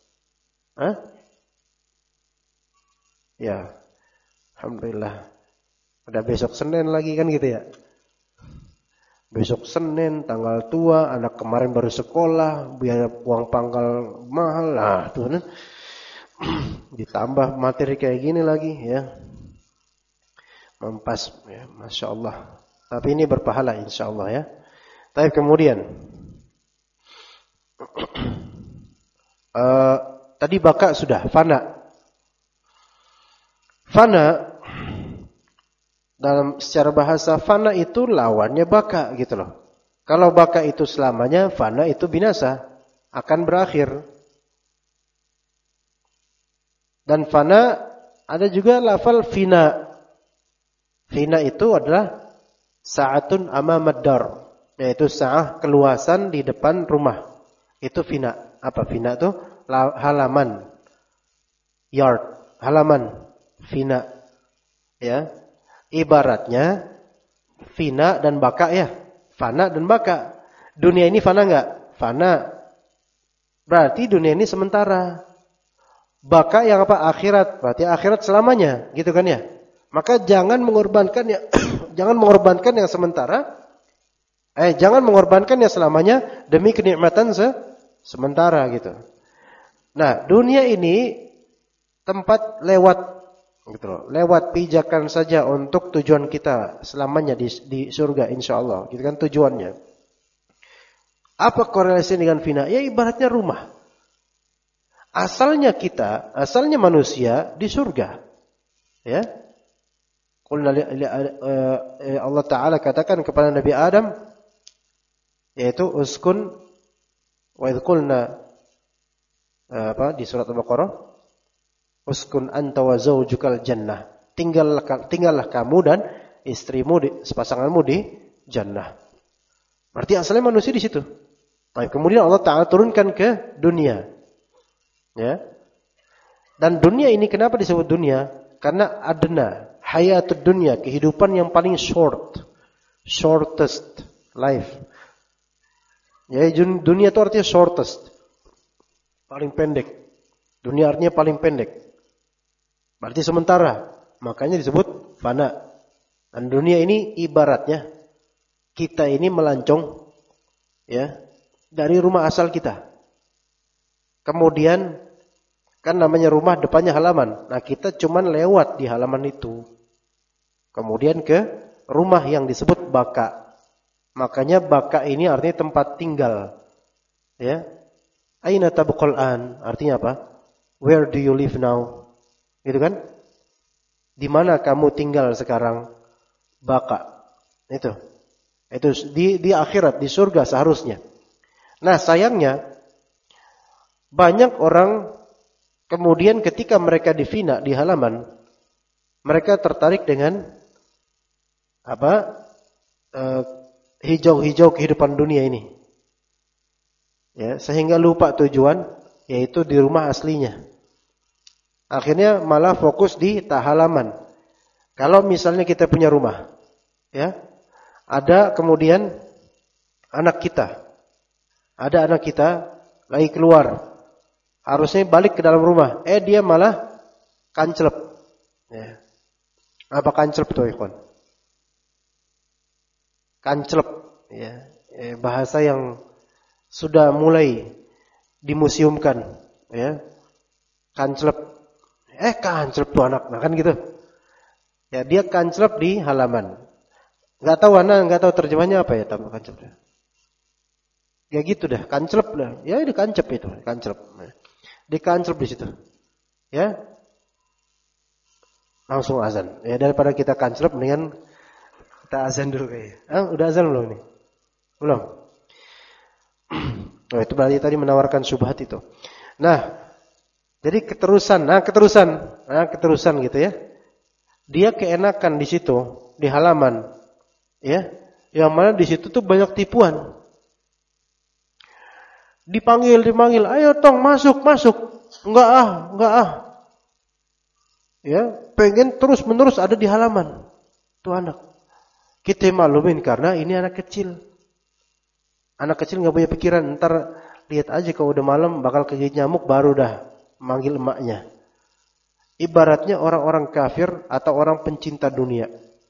A: Ya. Alhamdulillah. Udah besok Senin lagi kan gitu ya. Besok Senin tanggal tua, anak kemarin baru sekolah, biaya uang pangkal mahal lah tuh kan. Ditambah materi kayak gini lagi ya. Mempas ya, Masya Allah. Tapi ini berpahala insya Allah ya. Tapi kemudian tadi baka sudah fana. Fana dalam secara bahasa fana itu lawannya baka gitu loh. Kalau baka itu selamanya, fana itu binasa, akan berakhir. Dan fana ada juga lafal fina. Fina itu adalah sa'atun amamad dar. Yaitu sa'ah keluasan di depan rumah. Itu fina. Apa fina itu? Halaman. Yard. Halaman. Fina. Ya. Ibaratnya fina dan baka ya. Fana dan baka. Dunia ini fana enggak? Fana. Berarti dunia ini sementara. Baka yang apa? Akhirat. Berarti akhirat selamanya. Gitu kan ya? Maka jangan mengorbankan yang sementara. Jangan mengorbankan yang selamanya demi kenikmatan sementara gitu. Nah, dunia ini tempat lewat gitu loh. Lewat pijakan saja untuk tujuan kita selamanya di surga insyaallah. Gitu kan tujuannya. Apa korelasi dengan fina? Ya ibaratnya rumah. Asalnya manusia di surga. Ya. Allah Ta'ala katakan kepada Nabi Adam, yaitu uskun wa idh qulna di surat Al-Baqarah, uskun anta wa zawjukal jannah. Tinggallah kamu dan istrimu sepasanganmu di jannah. Berarti asalnya manusia di situ. Nah, kemudian Allah Ta'ala turunkan ke dunia. Ya. Dan dunia ini kenapa disebut dunia? Karena adna, hayatud dunia, kehidupan yang paling shortest life. Ya, dunia itu artinya shortest. Paling pendek. Dunia artinya paling pendek. Berarti sementara. Makanya disebut fana. Dan dunia ini ibaratnya kita ini melancong ya dari rumah asal kita. Kemudian kan namanya rumah depannya halaman. Nah, kita cuman lewat di halaman itu. Kemudian ke rumah yang disebut baka. Makanya baka ini artinya tempat tinggal. Ya. Aina tabqal an? Artinya apa? Where do you live now? Gitu kan? Di mana kamu tinggal sekarang? Baka. Itu di akhirat, di surga seharusnya. Nah, sayangnya banyak orang kemudian ketika mereka difina di halaman, mereka tertarik dengan hijau-hijau kehidupan dunia ini. Ya, sehingga lupa tujuan, yaitu di rumah aslinya. Akhirnya malah fokus di halaman. Kalau misalnya kita punya rumah, ya, ada kemudian anak kita lagi keluar, harusnya balik ke dalam rumah, dia malah kancelep. Ya. Apa kancelep tuh, ikhwan? Kancelep, ya, bahasa yang sudah mulai dimuseumkan, ya. Kancelep, kancelep tuh anak, nah kan gitu. Ya, dia kancelep di halaman. Enggak tahu terjemahnya apa ya tambah kancelep. Ya gitu dah, kancelep dah. Ya ini kancep itu, kancelep. Dikancelep di situ. Ya. Langsung azan. Ya daripada kita kancelep mendingan kita azan dulu kayaknya. Udah azan belum nih? Belum. Oh, itu berarti tadi menawarkan syubhat itu. Nah, jadi keterusan gitu ya. Dia keenakan di situ, di halaman, ya, yang mana di situ tuh banyak tipuan. Dipanggil, ayo tong masuk. Enggak ah. Ya, pengen terus menerus ada di halaman. Tuh anak. Kita maklumin karena ini anak kecil. Anak kecil nggak punya pikiran. Ntar lihat aja kalau udah malam bakal kegigit nyamuk baru dah manggil emaknya. Ibaratnya orang-orang kafir atau orang pencinta dunia.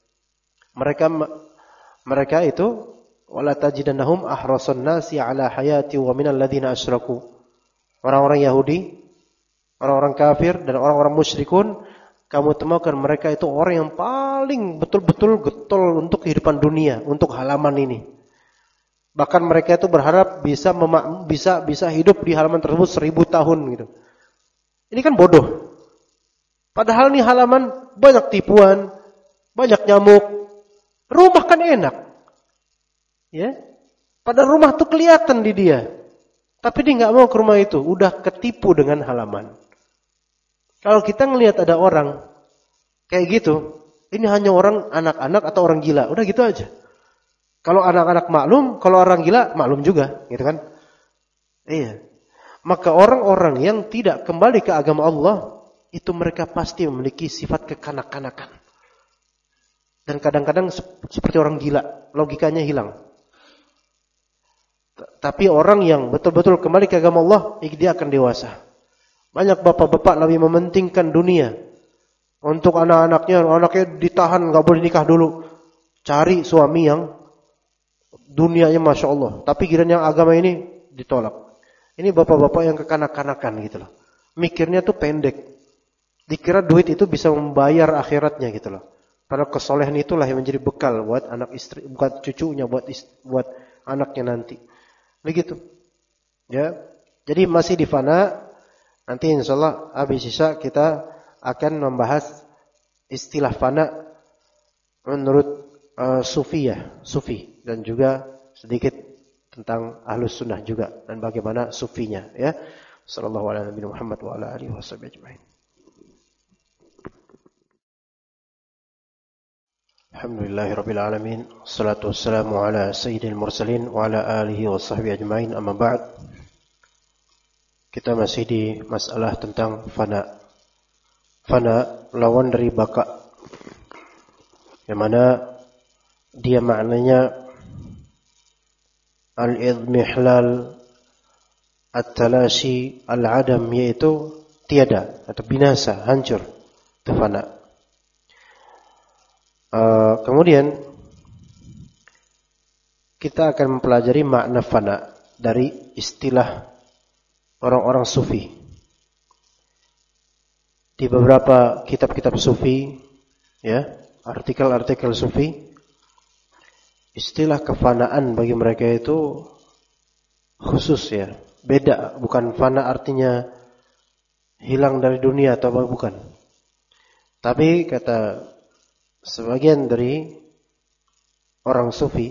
A: Mereka itu wala tajidannahum ahrasan nasi ala hayati wa minal ladzina asyraku. Orang-orang Yahudi, orang-orang kafir dan orang-orang musyrikun, kamu temukan mereka itu orang yang paling betul-betul getol untuk kehidupan dunia, untuk halaman ini. Bahkan mereka itu berharap bisa hidup di halaman tersebut 1000 tahun gitu. Ini kan bodoh. Padahal nih halaman banyak tipuan, banyak nyamuk. Rumah kan enak. Ya. Pada rumah tuh kelihatan di dia. Tapi dia enggak mau ke rumah itu, udah ketipu dengan halaman. Kalau kita ngelihat ada orang kayak gitu, ini hanya orang anak-anak atau orang gila, udah gitu aja. Kalau anak-anak maklum, kalau orang gila maklum juga, gitu kan? Iya. Maka orang-orang yang tidak kembali ke agama Allah, itu mereka pasti memiliki sifat kekanak-kanakan. Dan kadang-kadang seperti orang gila, logikanya hilang. Tapi orang yang betul-betul kembali ke agama Allah, dia akan dewasa. Banyak bapak-bapak lebih mementingkan dunia. Untuk anaknya ditahan, gak boleh nikah dulu. Cari suami yang dunianya Masya Allah. Tapi giliran yang agama ini ditolak. Ini bapak-bapak yang kekanak-kanakan gitu loh. Mikirnya tuh pendek. Dikira duit itu bisa membayar akhiratnya gitu loh. Padahal kesolehan itulah yang menjadi bekal buat anak istri, bukan cucunya, buat anaknya nanti. Begitu. Ya. Jadi masih di fana. Nanti insyaallah habis sisa kita akan membahas istilah fana menurut sufi dan juga sedikit tentang ahlus sunnah juga dan bagaimana sufinya ya. Sallallahu alaihi Muhammad wa ala alihi wasallam ajma'in. Alhamdulillahirabbil alamin. Wassalatu wassalamu ala sayyidil mursalin wa ala alihi washabbihi ajma'in. Amma ba'd. Kita masih di masalah tentang fana. Fana lawan dari baka. Yang mana dia maknanya al-idmihlal, at-talashi, al-adam, yaitu tiada atau binasa, hancur. Itu fana. Kemudian kita akan mempelajari makna fana dari istilah orang-orang sufi. Di beberapa kitab-kitab sufi, ya, artikel-artikel sufi, istilah kefanaan bagi mereka itu khusus, ya, beda. Bukan fana artinya hilang dari dunia atau apa, bukan. Tapi kata sebagian dari orang sufi,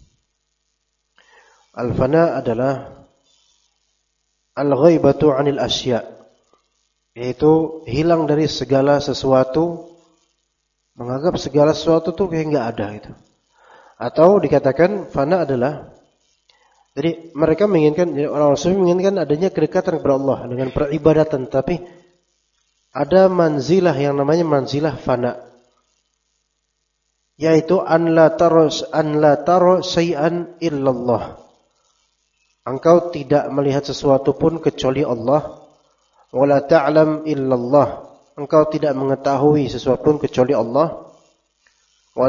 A: al-fana adalah al-ghaibatu 'anil asya', yaitu hilang dari segala sesuatu, menganggap segala sesuatu tuh kayak enggak ada gitu. Atau dikatakan fana adalah, jadi mereka menginginkan, orang sufi menginginkan adanya kedekatan kepada Allah dengan peribadatan, tapi ada manzilah yang namanya manzilah fana, yaitu an la tara syai'an illallah. Engkau tidak melihat sesuatu pun kecuali Allah. Wala ta'lam illallah. Engkau tidak mengetahui sesuatu pun kecuali Allah. Wa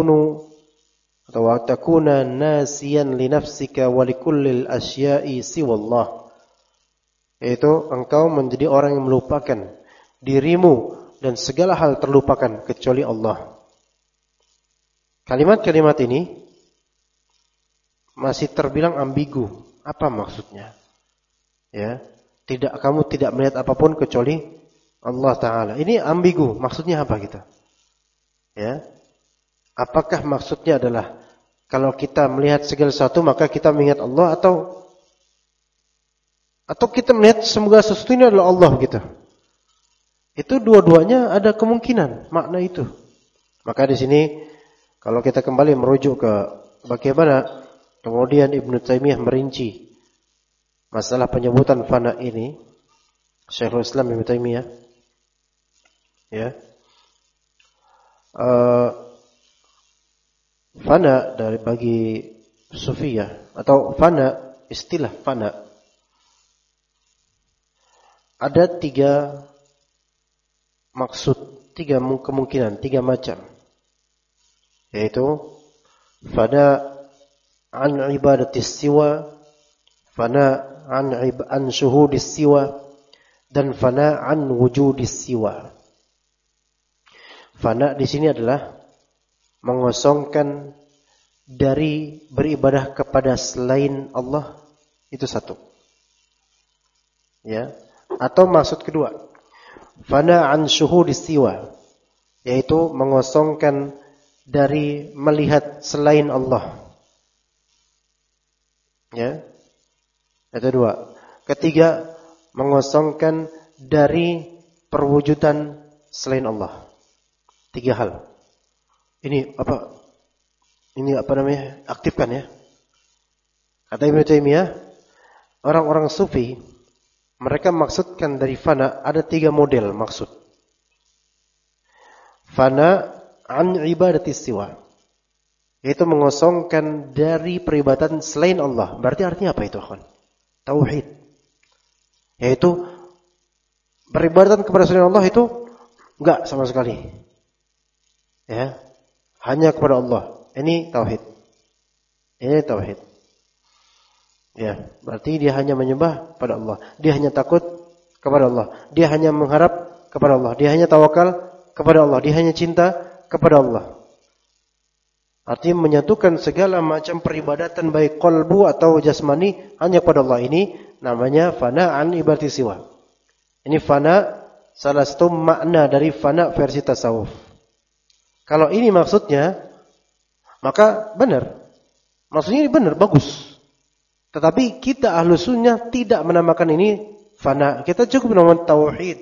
A: takuna nasiyan li nafsika wa li kullil asya'i siwallah. Yaitu engkau menjadi orang yang melupakan dirimu dan segala hal terlupakan kecuali Allah. Kalimat-kalimat ini masih terbilang ambigu. Apa maksudnya? Ya, kamu tidak melihat apapun kecuali Allah Ta'ala. Ini ambigu. Maksudnya apa kita? Ya, apakah maksudnya adalah kalau kita melihat segala sesuatu maka kita mengingat Allah, atau kita melihat segala sesuatu ini adalah Allah gitu? Itu dua-duanya ada kemungkinan makna itu. Maka di sini kalau kita kembali merujuk ke bagaimana kemudian Ibnu Taimiyah merinci masalah penyebutan fana ini, Syekhul Islam Ibnu Taimiyah, ya, fana dari bagi Sufiyah atau fana, istilah fana ada 3 maksud, 3 kemungkinan, 3 macam. Yaitu fana an ibadatis siwa, fana an syuhudis siwa, dan fana an wujudis siwa. Fana di sini adalah mengosongkan dari beribadah kepada selain Allah, itu satu. Ya, atau maksud kedua, fana an syuhudis siwa, yaitu mengosongkan dari melihat selain Allah. Ya. Itu 2. Ketiga, mengosongkan dari perwujudan selain Allah. 3 hal. Ini apa namanya? Aktifkan ya. Kata Ibnu Taimiyah, orang-orang sufi mereka maksudkan dari fana ada 3 model maksud. Fana an ibadatis siwa, yaitu mengosongkan dari peribadatan selain Allah. Berarti artinya apa itu, akhwan? Tauhid. Yaitu peribadatan kepada selain Allah itu enggak sama sekali. Ya, hanya kepada Allah. Ini tauhid. Ini tauhid. Ya, berarti dia hanya menyembah pada Allah. Dia hanya takut kepada Allah. Dia hanya mengharap kepada Allah. Dia hanya tawakal kepada Allah. Dia hanya cinta kepada Allah. Artinya menyatukan segala macam peribadatan baik qalbu atau jasmani hanya kepada Allah. Ini namanya fana an ibadati siwa. Ini fana, salah satu makna dari fana versi tasawuf. Kalau ini maksudnya, maka benar. Maksudnya ini benar, bagus. Tetapi kita ahlu sunnah tidak menamakan ini fana. Kita cukup menamakan tauhid.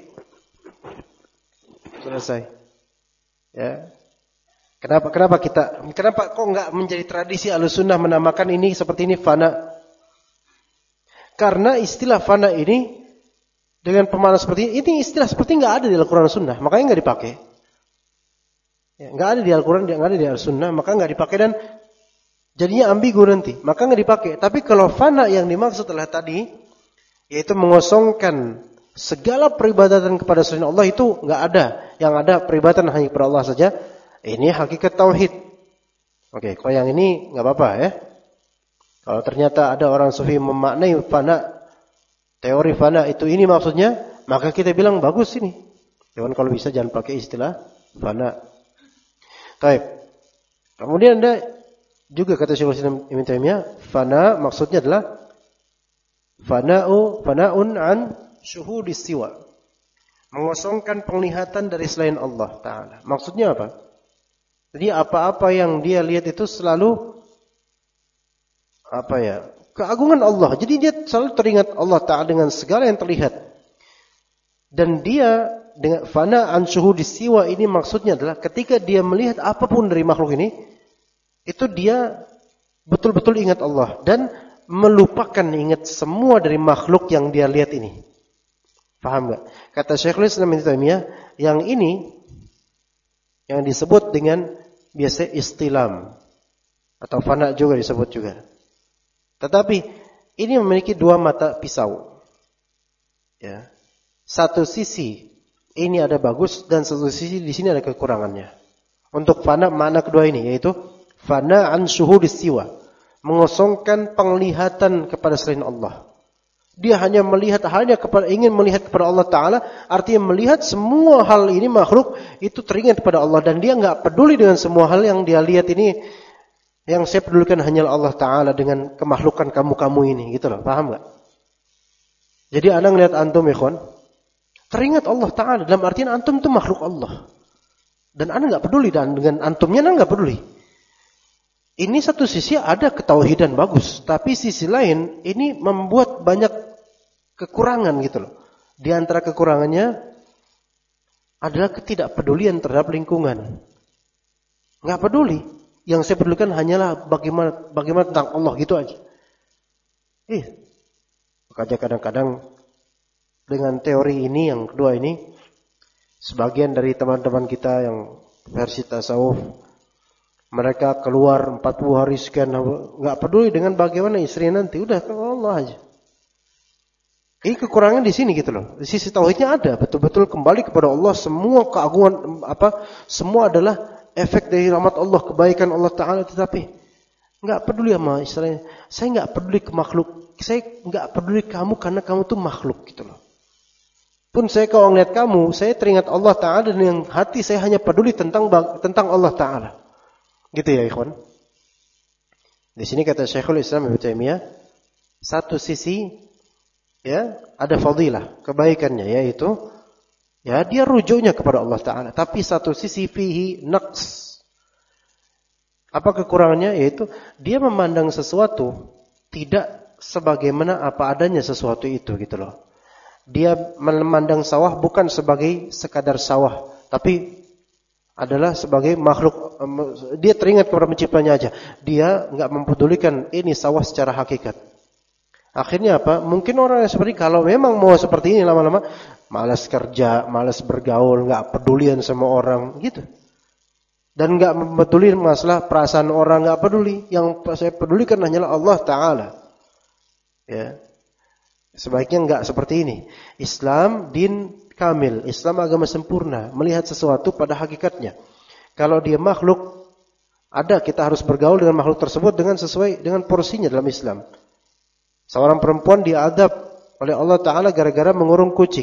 A: Selesai. Ya. Kenapa kok enggak menjadi tradisi Ahlussunnah menamakan ini seperti ini fana? Karena istilah fana ini dengan pemaknaan seperti ini istilah seperti enggak ada di Al-Qur'an dan Sunnah, makanya enggak dipakai. Ya, enggak ada di Al-Qur'an, enggak ada di Al-Sunnah, maka enggak dipakai dan jadinya ambigu nanti, maka enggak dipakai. Tapi kalau fana yang dimaksud adalah tadi, yaitu mengosongkan Segala peribadatan kepada selain Allah itu enggak ada. Yang ada peribadatan hanya kepada Allah saja. Ini hakikat tauhid. Oke, kalau yang ini enggak apa-apa ya. Kalau ternyata ada orang sufi memaknai fana, teori fana itu ini maksudnya, maka kita bilang bagus ini. Cuman kalau bisa jangan pakai istilah fana. Baik. Kemudian ada juga kata Syekhul Islam Ibnu Taimiyah, fana maksudnya adalah fana'un an syuhudis siwa. Mengosongkan penglihatan dari selain Allah Ta'ala. Maksudnya apa? Jadi apa-apa yang dia lihat itu selalu keagungan Allah. Jadi dia selalu teringat Allah Ta'ala dengan segala yang terlihat. Dan dia dengan fana an syuhudis siwa ini maksudnya adalah ketika dia melihat apapun dari makhluk ini, itu dia betul-betul ingat Allah dan melupakan ingat semua dari makhluk yang dia lihat ini. Paham enggak? Kata Syekhul Islam Ibnu Taimiyah, yang ini yang disebut dengan biasa istilam atau fana juga disebut juga. Tetapi ini memiliki dua mata pisau. Ya. Satu sisi ini ada bagus dan satu sisi di sini ada kekurangannya. Untuk fana makna kedua ini yaitu fana an syuhudis siwa. Mengosongkan penglihatan kepada selain Allah. Dia hanya ingin melihat kepada Allah Ta'ala, artinya melihat semua hal ini makhluk itu teringat kepada Allah dan dia enggak peduli dengan semua hal yang dia lihat ini. Yang saya pedulikan hanyalah Allah Ta'ala dengan kemakhlukan kamu-kamu ini, gitu loh. Paham enggak? Jadi ana ngelihat antum ikhwan, teringat Allah Ta'ala dalam artian antum itu makhluk Allah. Dan ana enggak peduli dengan antumnya, ana enggak peduli. Ini satu sisi ada ketauhidan bagus, tapi sisi lain ini membuat banyak kekurangan gitu loh. Di antara kekurangannya adalah ketidakpedulian terhadap lingkungan. Enggak peduli. Yang saya pedulikan hanyalah bagaimana tentang Allah gitu aja. Makanya kadang-kadang dengan teori ini yang kedua ini, sebagian dari teman-teman kita yang versi tasawuf, mereka keluar 40 hari sekian, enggak peduli dengan bagaimana istri nanti, udah ke Allah aja. Ini kekurangan di sini gitu loh. Di sisi tauhidnya ada, betul-betul kembali kepada Allah, semua keagungan semua adalah efek dari rahmat Allah, kebaikan Allah Ta'ala, tetapi enggak peduli sama istilahnya. Saya enggak peduli ke makhluk. Saya enggak peduli kamu karena kamu tuh makhluk gitu loh. Pun saya kalau ngeliat kamu, saya teringat Allah Ta'ala dan yang hati saya hanya peduli tentang Allah Ta'ala. Gitu ya ikhwan. Di sini kata Syekhul Islam Ibnu Taimiyah, satu sisi ya ada fadilah, kebaikannya yaitu ya dia rujuknya kepada Allah Ta'ala. Tapi satu sisi fihi naqs. Apa kekurangannya? Yaitu dia memandang sesuatu tidak sebagaimana apa adanya sesuatu itu gitu loh. Dia memandang sawah bukan sebagai sekadar sawah, tapi adalah sebagai makhluk. Dia teringat kepada penciptanya aja. Dia enggak mempedulikan ini sawah secara hakikat. Akhirnya apa? Mungkin orang yang seperti kalau memang mau seperti ini lama-lama malas kerja, malas bergaul, enggak pedulian sama orang gitu. Dan enggak peduli masalah perasaan orang, enggak peduli. Yang saya pedulikan hanyalah Allah Ta'ala. Ya. Sebaiknya enggak seperti ini. Islam din kamil, Islam agama sempurna, melihat sesuatu pada hakikatnya. Kalau dia makhluk, kita harus bergaul dengan makhluk tersebut sesuai dengan porsinya dalam Islam. Seorang perempuan diadab oleh Allah Ta'ala gara-gara mengurung kucing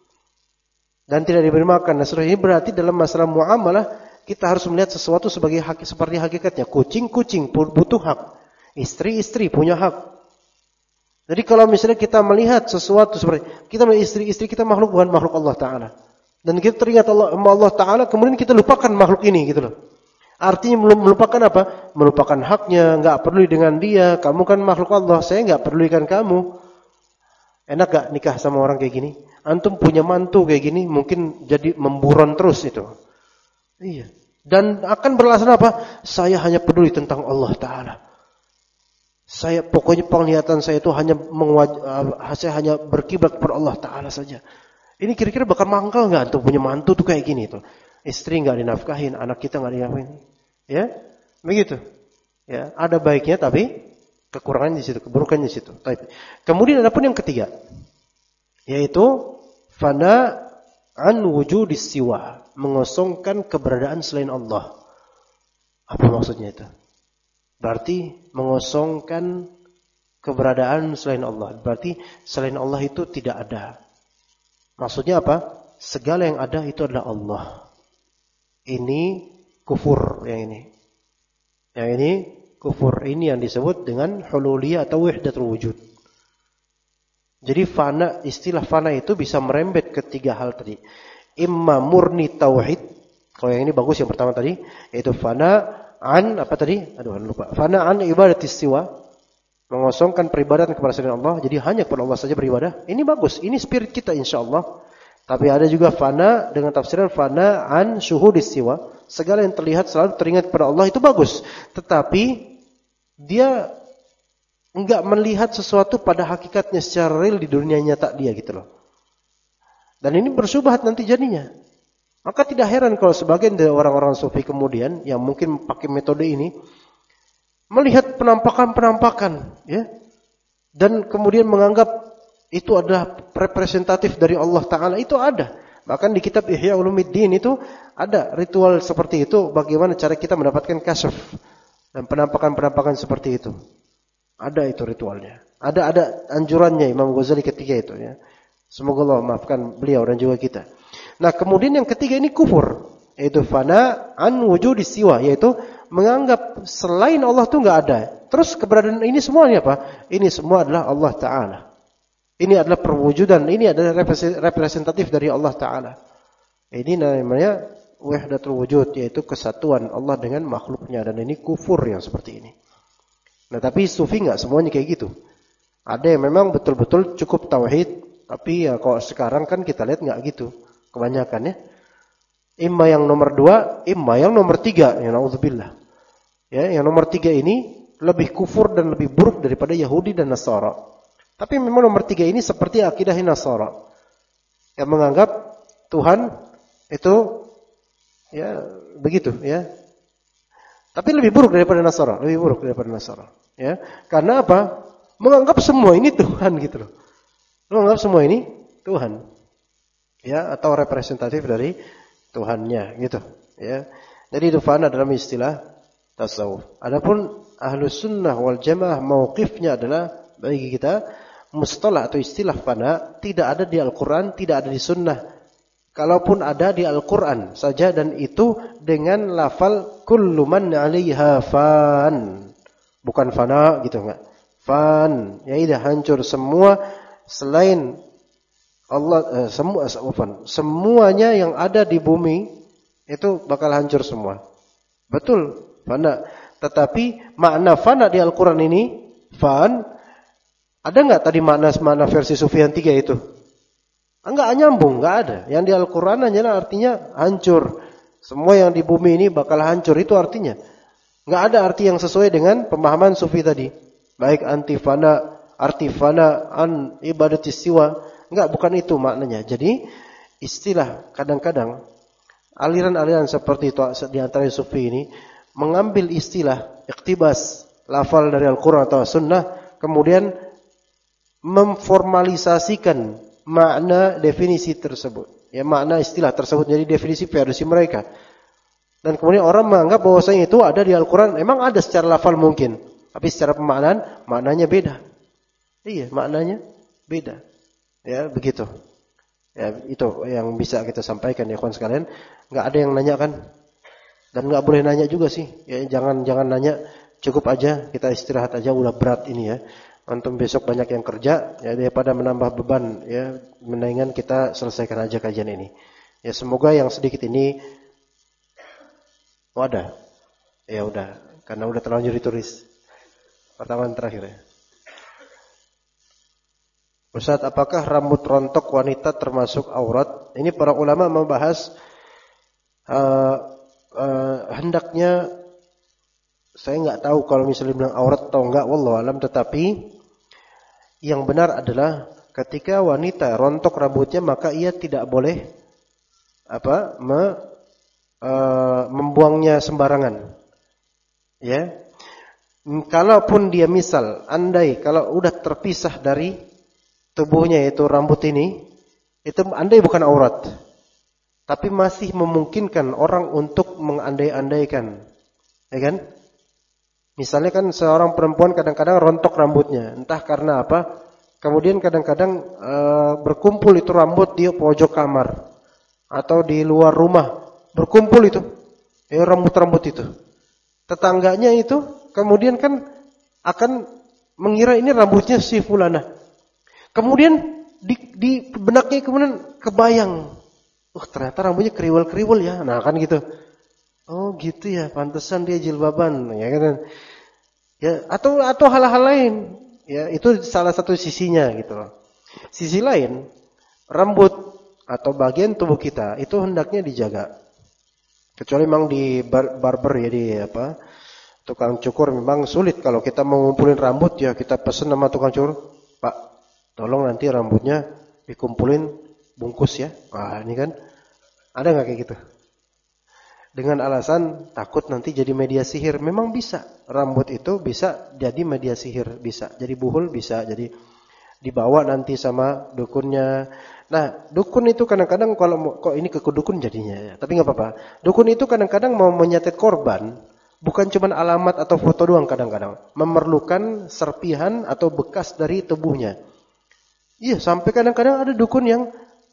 A: dan tidak diberi makan. Nah, ini berarti dalam masalah muamalah kita harus melihat sesuatu seperti hakikatnya. Kucing butuh hak, istri punya hak. Jadi kalau misalnya kita melihat sesuatu seperti kita melihat istri kita makhluk bukan makhluk Allah Ta'ala. Dan kita teringat Allah Ta'ala, kemudian kita lupakan makhluk ini gitu loh. Artinya melupakan apa? Melupakan haknya, enggak peduli dengan dia. Kamu kan makhluk Allah, saya enggak pedulikan kamu. Enak gak nikah sama orang kayak gini? Antum punya mantu kayak gini, mungkin jadi memburon terus itu. Iya. Dan akan beralasan apa? Saya hanya peduli tentang Allah Ta'ala. Pokoknya penglihatan saya itu saya hanya berkiblat kepada Allah Ta'ala saja. Ini kira-kira bakal mangkal nggak tuh punya mantu tuh kayak gini tuh. Istri nggak dinafkahin, anak kita nggak dinafkahin. Ya, begitu. Ya, ada baiknya tapi kekurangannya di situ, keburukannya di situ. Kemudian ada pun yang ketiga, yaitu Fana an wujudis siwa, mengosongkan keberadaan selain Allah. Apa maksudnya itu? Berarti mengosongkan keberadaan selain Allah. Berarti selain Allah itu tidak ada. Maksudnya apa? Segala yang ada itu adalah Allah. Ini kufur yang ini. Yang ini kufur. Ini yang disebut dengan hululiyah atau wahdatul wujud. Jadi fana, istilah fana itu bisa merembet ke tiga hal tadi. Imma murni tauhid. Kalau yang ini bagus yang pertama tadi, yaitu fana an apa tadi? Lupa. Fana an ibadatis siwa, mengosongkan peribadatan kepada selain Allah. Jadi hanya kepada Allah saja beribadah. Ini bagus. Ini spirit kita insyaallah. Tapi ada juga fana dengan tafsiran fana an syuhudis siwa. Segala yang terlihat selalu teringat kepada Allah, itu bagus. Tetapi dia enggak melihat sesuatu pada hakikatnya secara real di dunia nyata dia gitu loh. Dan ini bersyubhat nanti jadinya. Maka tidak heran kalau sebagian dari orang-orang sufi kemudian yang mungkin pakai metode ini melihat penampakan-penampakan, ya, dan kemudian menganggap itu adalah representatif dari Allah Ta'ala. Itu ada. Bahkan di kitab Ihya Ulumuddin itu ada ritual seperti itu. Bagaimana cara kita mendapatkan kasyaf. Dan penampakan-penampakan seperti itu. Ada itu ritualnya. Ada anjurannya Imam Ghazali ketika itu. Ya. Semoga Allah maafkan beliau dan juga kita. Nah kemudian yang ketiga ini kufur. Yaitu fana an wujudis siwa. Yaitu menganggap selain Allah itu enggak ada. Terus keberadaan ini semuanya apa? Ini semua adalah Allah Ta'ala. Ini adalah perwujudan, ini adalah representatif dari Allah Ta'ala. Ini namanya wahdatul wujud, yaitu kesatuan Allah dengan makhluknya. Dan ini kufur yang seperti ini. Nah tapi sufi enggak semuanya kayak gitu. Ada yang memang betul-betul cukup tauhid, tapi ya kalau sekarang kan kita lihat enggak gitu. Kebanyakan ya. Imma yang nomor 2, imma yang nomor 3. Ya na'udzubillah. Ya, yang nomor 3 ini lebih kufur dan lebih buruk daripada Yahudi dan Nasara. Tapi memang nomor 3 ini seperti akidah Nasara yang menganggap Tuhan itu ya begitu ya. Tapi lebih buruk daripada Nasara, ya. Karena apa? Menganggap semua ini Tuhan gitu loh. Menganggap semua ini Tuhan. Ya, atau representatif dari Tuhannya gitu, ya. Jadi itu fana dalam istilah tasawuf. Adapun Ahlus Sunnah wal Jamaah mauqifnya adalah bagi kita mustalah atau istilah fana tidak ada di Al-Quran, tidak ada di Sunnah. Kalaupun ada di Al-Quran saja, dan itu dengan lafal kullu man 'alaiha fan. Bukan fana gitu enggak. Fan, ya sudah hancur semua selain Allah, semuanya yang ada di bumi itu bakal hancur semua. Betul, fana. Tetapi makna fana di Al-Quran ini, fan, ada enggak tadi makna versi Sufyan 3 itu? Enggak nyambung, enggak ada. Yang di Al-Quran hanyalah artinya hancur. Semua yang di bumi ini bakal hancur, itu artinya. Enggak ada arti yang sesuai dengan pemahaman Sufi tadi. Baik arti fana an ibadatis siwa. Enggak, bukan itu maknanya. Jadi istilah kadang-kadang aliran-aliran seperti itu di antara Sufi ini mengambil istilah iktibas lafal dari Al-Quran atau Sunnah, kemudian memformalisasikan makna definisi tersebut. Ya, makna istilah tersebut jadi definisi versi mereka. Dan kemudian orang menganggap bahwasanya itu ada di Al-Quran. Memang ada secara lafal mungkin, tapi secara pemaknaan maknanya beda. Iya, maknanya beda. Ya, begitu. Ya, itu yang bisa kita sampaikan ya kawan sekalian. Enggak ada yang nanya kan? Dan enggak boleh nanya juga sih. Ya, jangan nanya. Cukup aja kita istirahat aja, udah berat ini ya. Antum besok banyak yang kerja, ya daripada menambah beban, ya mendingan kita selesaikan aja kajian ini. Ya semoga yang sedikit ini wadah. Ya udah, karena udah terlanjur ditulis. Pertanyaan terakhir ya. Ustaz, apakah rambut rontok wanita termasuk aurat? Ini para ulama membahas hendaknya, saya enggak tahu kalau misalnya bilang aurat atau enggak, wallahu alam, tetapi yang benar adalah ketika wanita rontok rambutnya maka ia tidak boleh membuangnya sembarangan. Ya. Kalaupun dia misal andai kalau udah terpisah dari tubuhnya yaitu rambut ini, Itu andai bukan aurat. Tapi masih memungkinkan orang untuk mengandai-andaikan. Ya kan? Misalnya kan seorang perempuan kadang-kadang rontok rambutnya. Entah karena apa. Kemudian kadang-kadang berkumpul itu rambut di pojok kamar. Atau di luar rumah. Berkumpul itu. Rambut-rambut itu. Tetangganya itu kemudian kan akan mengira ini rambutnya si fulana. Kemudian di benaknya kemudian kebayang. Ternyata rambutnya kriwel-kriwel ya. Nah kan gitu. Oh gitu ya, pantesan dia jilbaban. Ya kan. Ya, atau hal-hal lain. Ya, itu salah satu sisinya gitu loh. Sisi lain, rambut atau bagian tubuh kita itu hendaknya dijaga. Kecuali memang di barber ya, di apa? Tukang cukur memang sulit kalau kita mau ngumpulin rambut ya kita pesen sama tukang cukur, "Pak, tolong nanti rambutnya dikumpulin bungkus ya." Wah, ini kan ada enggak kayak gitu? Dengan alasan takut nanti jadi media sihir. Memang bisa. Rambut itu bisa jadi media sihir, bisa jadi buhul, bisa jadi dibawa nanti sama dukunnya. Nah, dukun itu kadang-kadang kalau kok ini ke dukun jadinya ya. Tapi enggak apa-apa. Dukun itu kadang-kadang mau menyatet korban, bukan cuma alamat atau foto doang kadang-kadang. Memerlukan serpihan atau bekas dari tubuhnya. Iya, sampai kadang-kadang ada dukun yang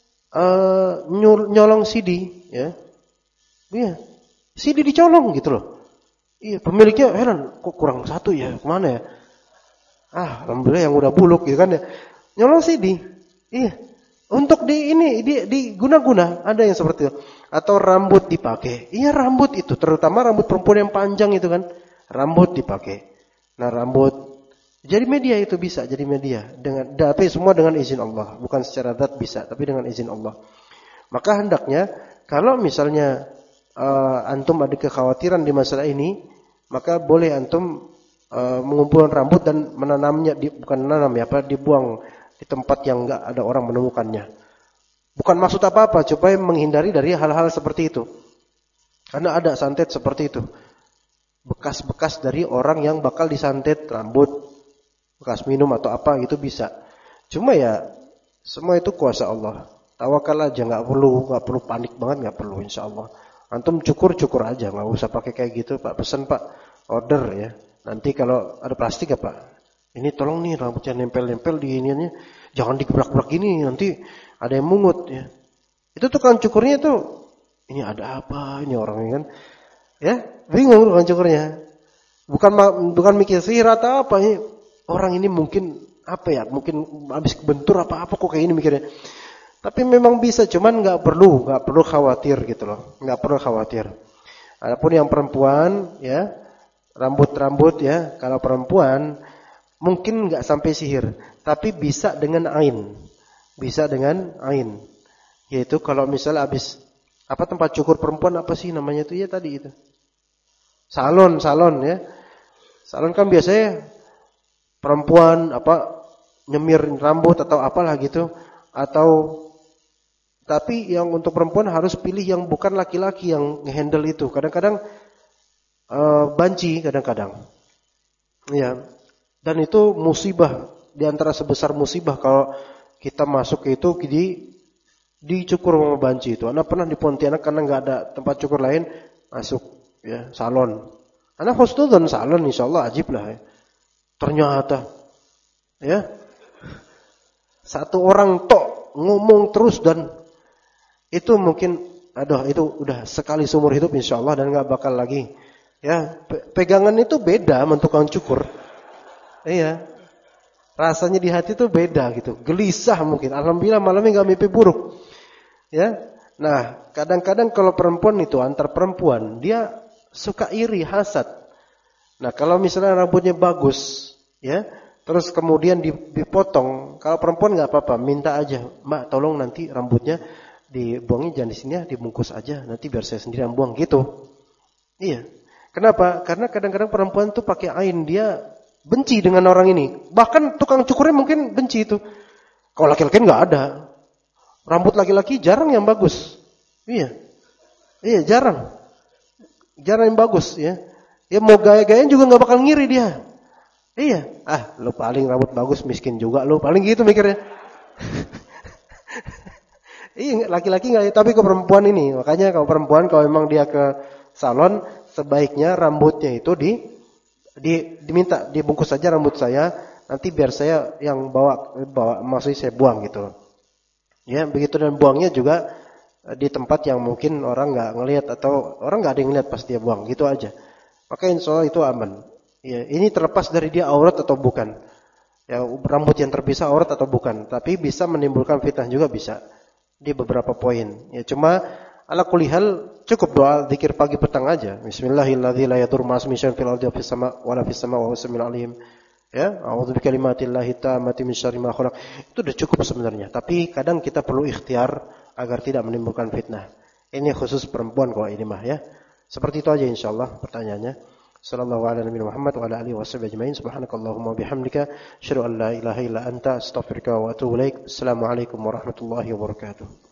A: nyolong CD, ya. Iya. CD dicolong gitu loh. Iya, pemiliknya heran, kok kurang satu ya, kemana ya? Alhamdulillah yang udah buluk gitu kan ya. Nyolong CD. Iya. Untuk diguna-guna, ada yang seperti itu. Atau rambut dipakai. Iya, rambut itu, terutama rambut perempuan yang panjang itu kan. Rambut dipakai. Nah, rambut jadi media itu bisa jadi media tapi semua dengan izin Allah, bukan secara zat bisa, tapi dengan izin Allah. Maka hendaknya kalau misalnya antum ada kekhawatiran di masalah ini, maka boleh antum mengumpulkan rambut dan menanamnya bukan menanam ya, dibuang di tempat yang enggak ada orang menemukannya. Bukan maksud apa-apa, supaya menghindari dari hal-hal seperti itu. Karena ada santet seperti itu. Bekas-bekas dari orang yang bakal disantet rambut, bekas minum atau apa gitu bisa. Cuma ya semua itu kuasa Allah. Tawakal aja, enggak perlu panik banget, enggak perlu insyaallah. Antum cukur aja, enggak usah pakai kayak gitu, Pak. Pesan, Pak. Order ya. Nanti kalau ada plastik ya, Pak. Ini tolong nih rambutnya nempel-nempel di iniannya. Jangan digebrak-gebrak gini, nanti ada yang mungut ya. Itu tukang cukurnya tuh, ini ada apa ini orang kan? Ya, bingung tukang cukurnya. Bukan mikir sihir atau apa ini. Orang ini mungkin apa ya? Mungkin habis kebentur apa-apa kok kayak ini mikirnya. Tapi memang bisa, cuman enggak perlu khawatir gitu loh. Enggak perlu khawatir. Adapun yang perempuan ya, rambut ya, kalau perempuan mungkin enggak sampai sihir, tapi bisa dengan ain. Bisa dengan ain. Yaitu kalau misalnya habis apa tempat cukur perempuan apa sih namanya itu ya tadi itu. Salon ya. Salon kan biasanya perempuan apa nyemir rambut atau apalah gitu, atau tapi yang untuk perempuan harus pilih yang bukan laki-laki yang ngehandle itu. Kadang-kadang banci kadang-kadang. Ya. Dan itu musibah, di antara sebesar musibah kalau kita masuk ke itu dicukur sama banci itu. Anak pernah di Pontianak karena enggak ada tempat cukur lain, masuk ya salon. Anak husnuzon salon insyaallah ajib lah ya. Ternyata ya satu orang tok ngomong terus dan itu mungkin itu udah sekali seumur hidup insyaallah dan enggak bakal lagi. Ya, pegangan itu beda sama tukang cukur. Iya. Rasanya di hati itu beda gitu. Gelisah mungkin. Alhamdulillah malamnya enggak mimpi buruk. Ya. Nah, kadang-kadang kalau perempuan itu antar perempuan, dia suka iri, hasad. Nah, kalau misalnya rambutnya bagus, ya, terus kemudian dipotong, kalau perempuan enggak apa-apa, minta aja, "Mbak, tolong nanti rambutnya dibuangnya jangan di sini ya, dibungkus aja, nanti biar saya sendiri yang buang," gitu. Iya. Kenapa? Karena kadang-kadang perempuan tuh pakai ain, dia benci dengan orang ini. Bahkan tukang cukurnya mungkin benci itu. Kalau laki-laki enggak ada. Rambut laki-laki jarang yang bagus. Iya. Iya, jarang. Jarang yang bagus ya. Ya mau gaya-gayaan juga enggak bakal ngiri dia. Iya. Lu paling rambut bagus miskin juga lu. Paling gitu mikirnya. Laki-laki nggak, tapi ke perempuan ini. Makanya kalau perempuan kalau memang dia ke salon, sebaiknya rambutnya itu diminta dibungkus saja rambut saya, nanti biar saya yang bawa maksudnya saya buang gitu. Ya, begitu, dan buangnya juga di tempat yang mungkin orang nggak ngelihat atau orang nggak ada yang lihat pas dia buang, gitu aja. Maka insya Allah itu aman. Ya, ini terlepas dari dia aurat atau bukan. Ya, rambut yang terpisah aurat atau bukan, tapi bisa menimbulkan fitnah juga bisa. Di beberapa poin. Ya, cuma ala kulli hal cukup doa zikir pagi petang aja. Bismillahirrahmanirrahim. La yadur ma'asmi syai'un fil ardi wa fis sama' wa la fis sama' wa huwas samiul alim. Ya, a'udzu bikalimatillahi tammati min syarri ma khalaq. Itu udah cukup sebenarnya, tapi kadang kita perlu ikhtiar agar tidak menimbulkan fitnah. Ini khusus perempuan kalau ini mah ya. Seperti itu aja insyaallah pertanyaannya. Sallallahu ala nabiyina Muhammad wa ala alihi washabihi ajmain. Subhanakallahumma wa bihamdika asyhadu an la ilaha illa anta astaghfiruka wa atubu ilaik. Assalamualaikum warahmatullahi wabarakatuh.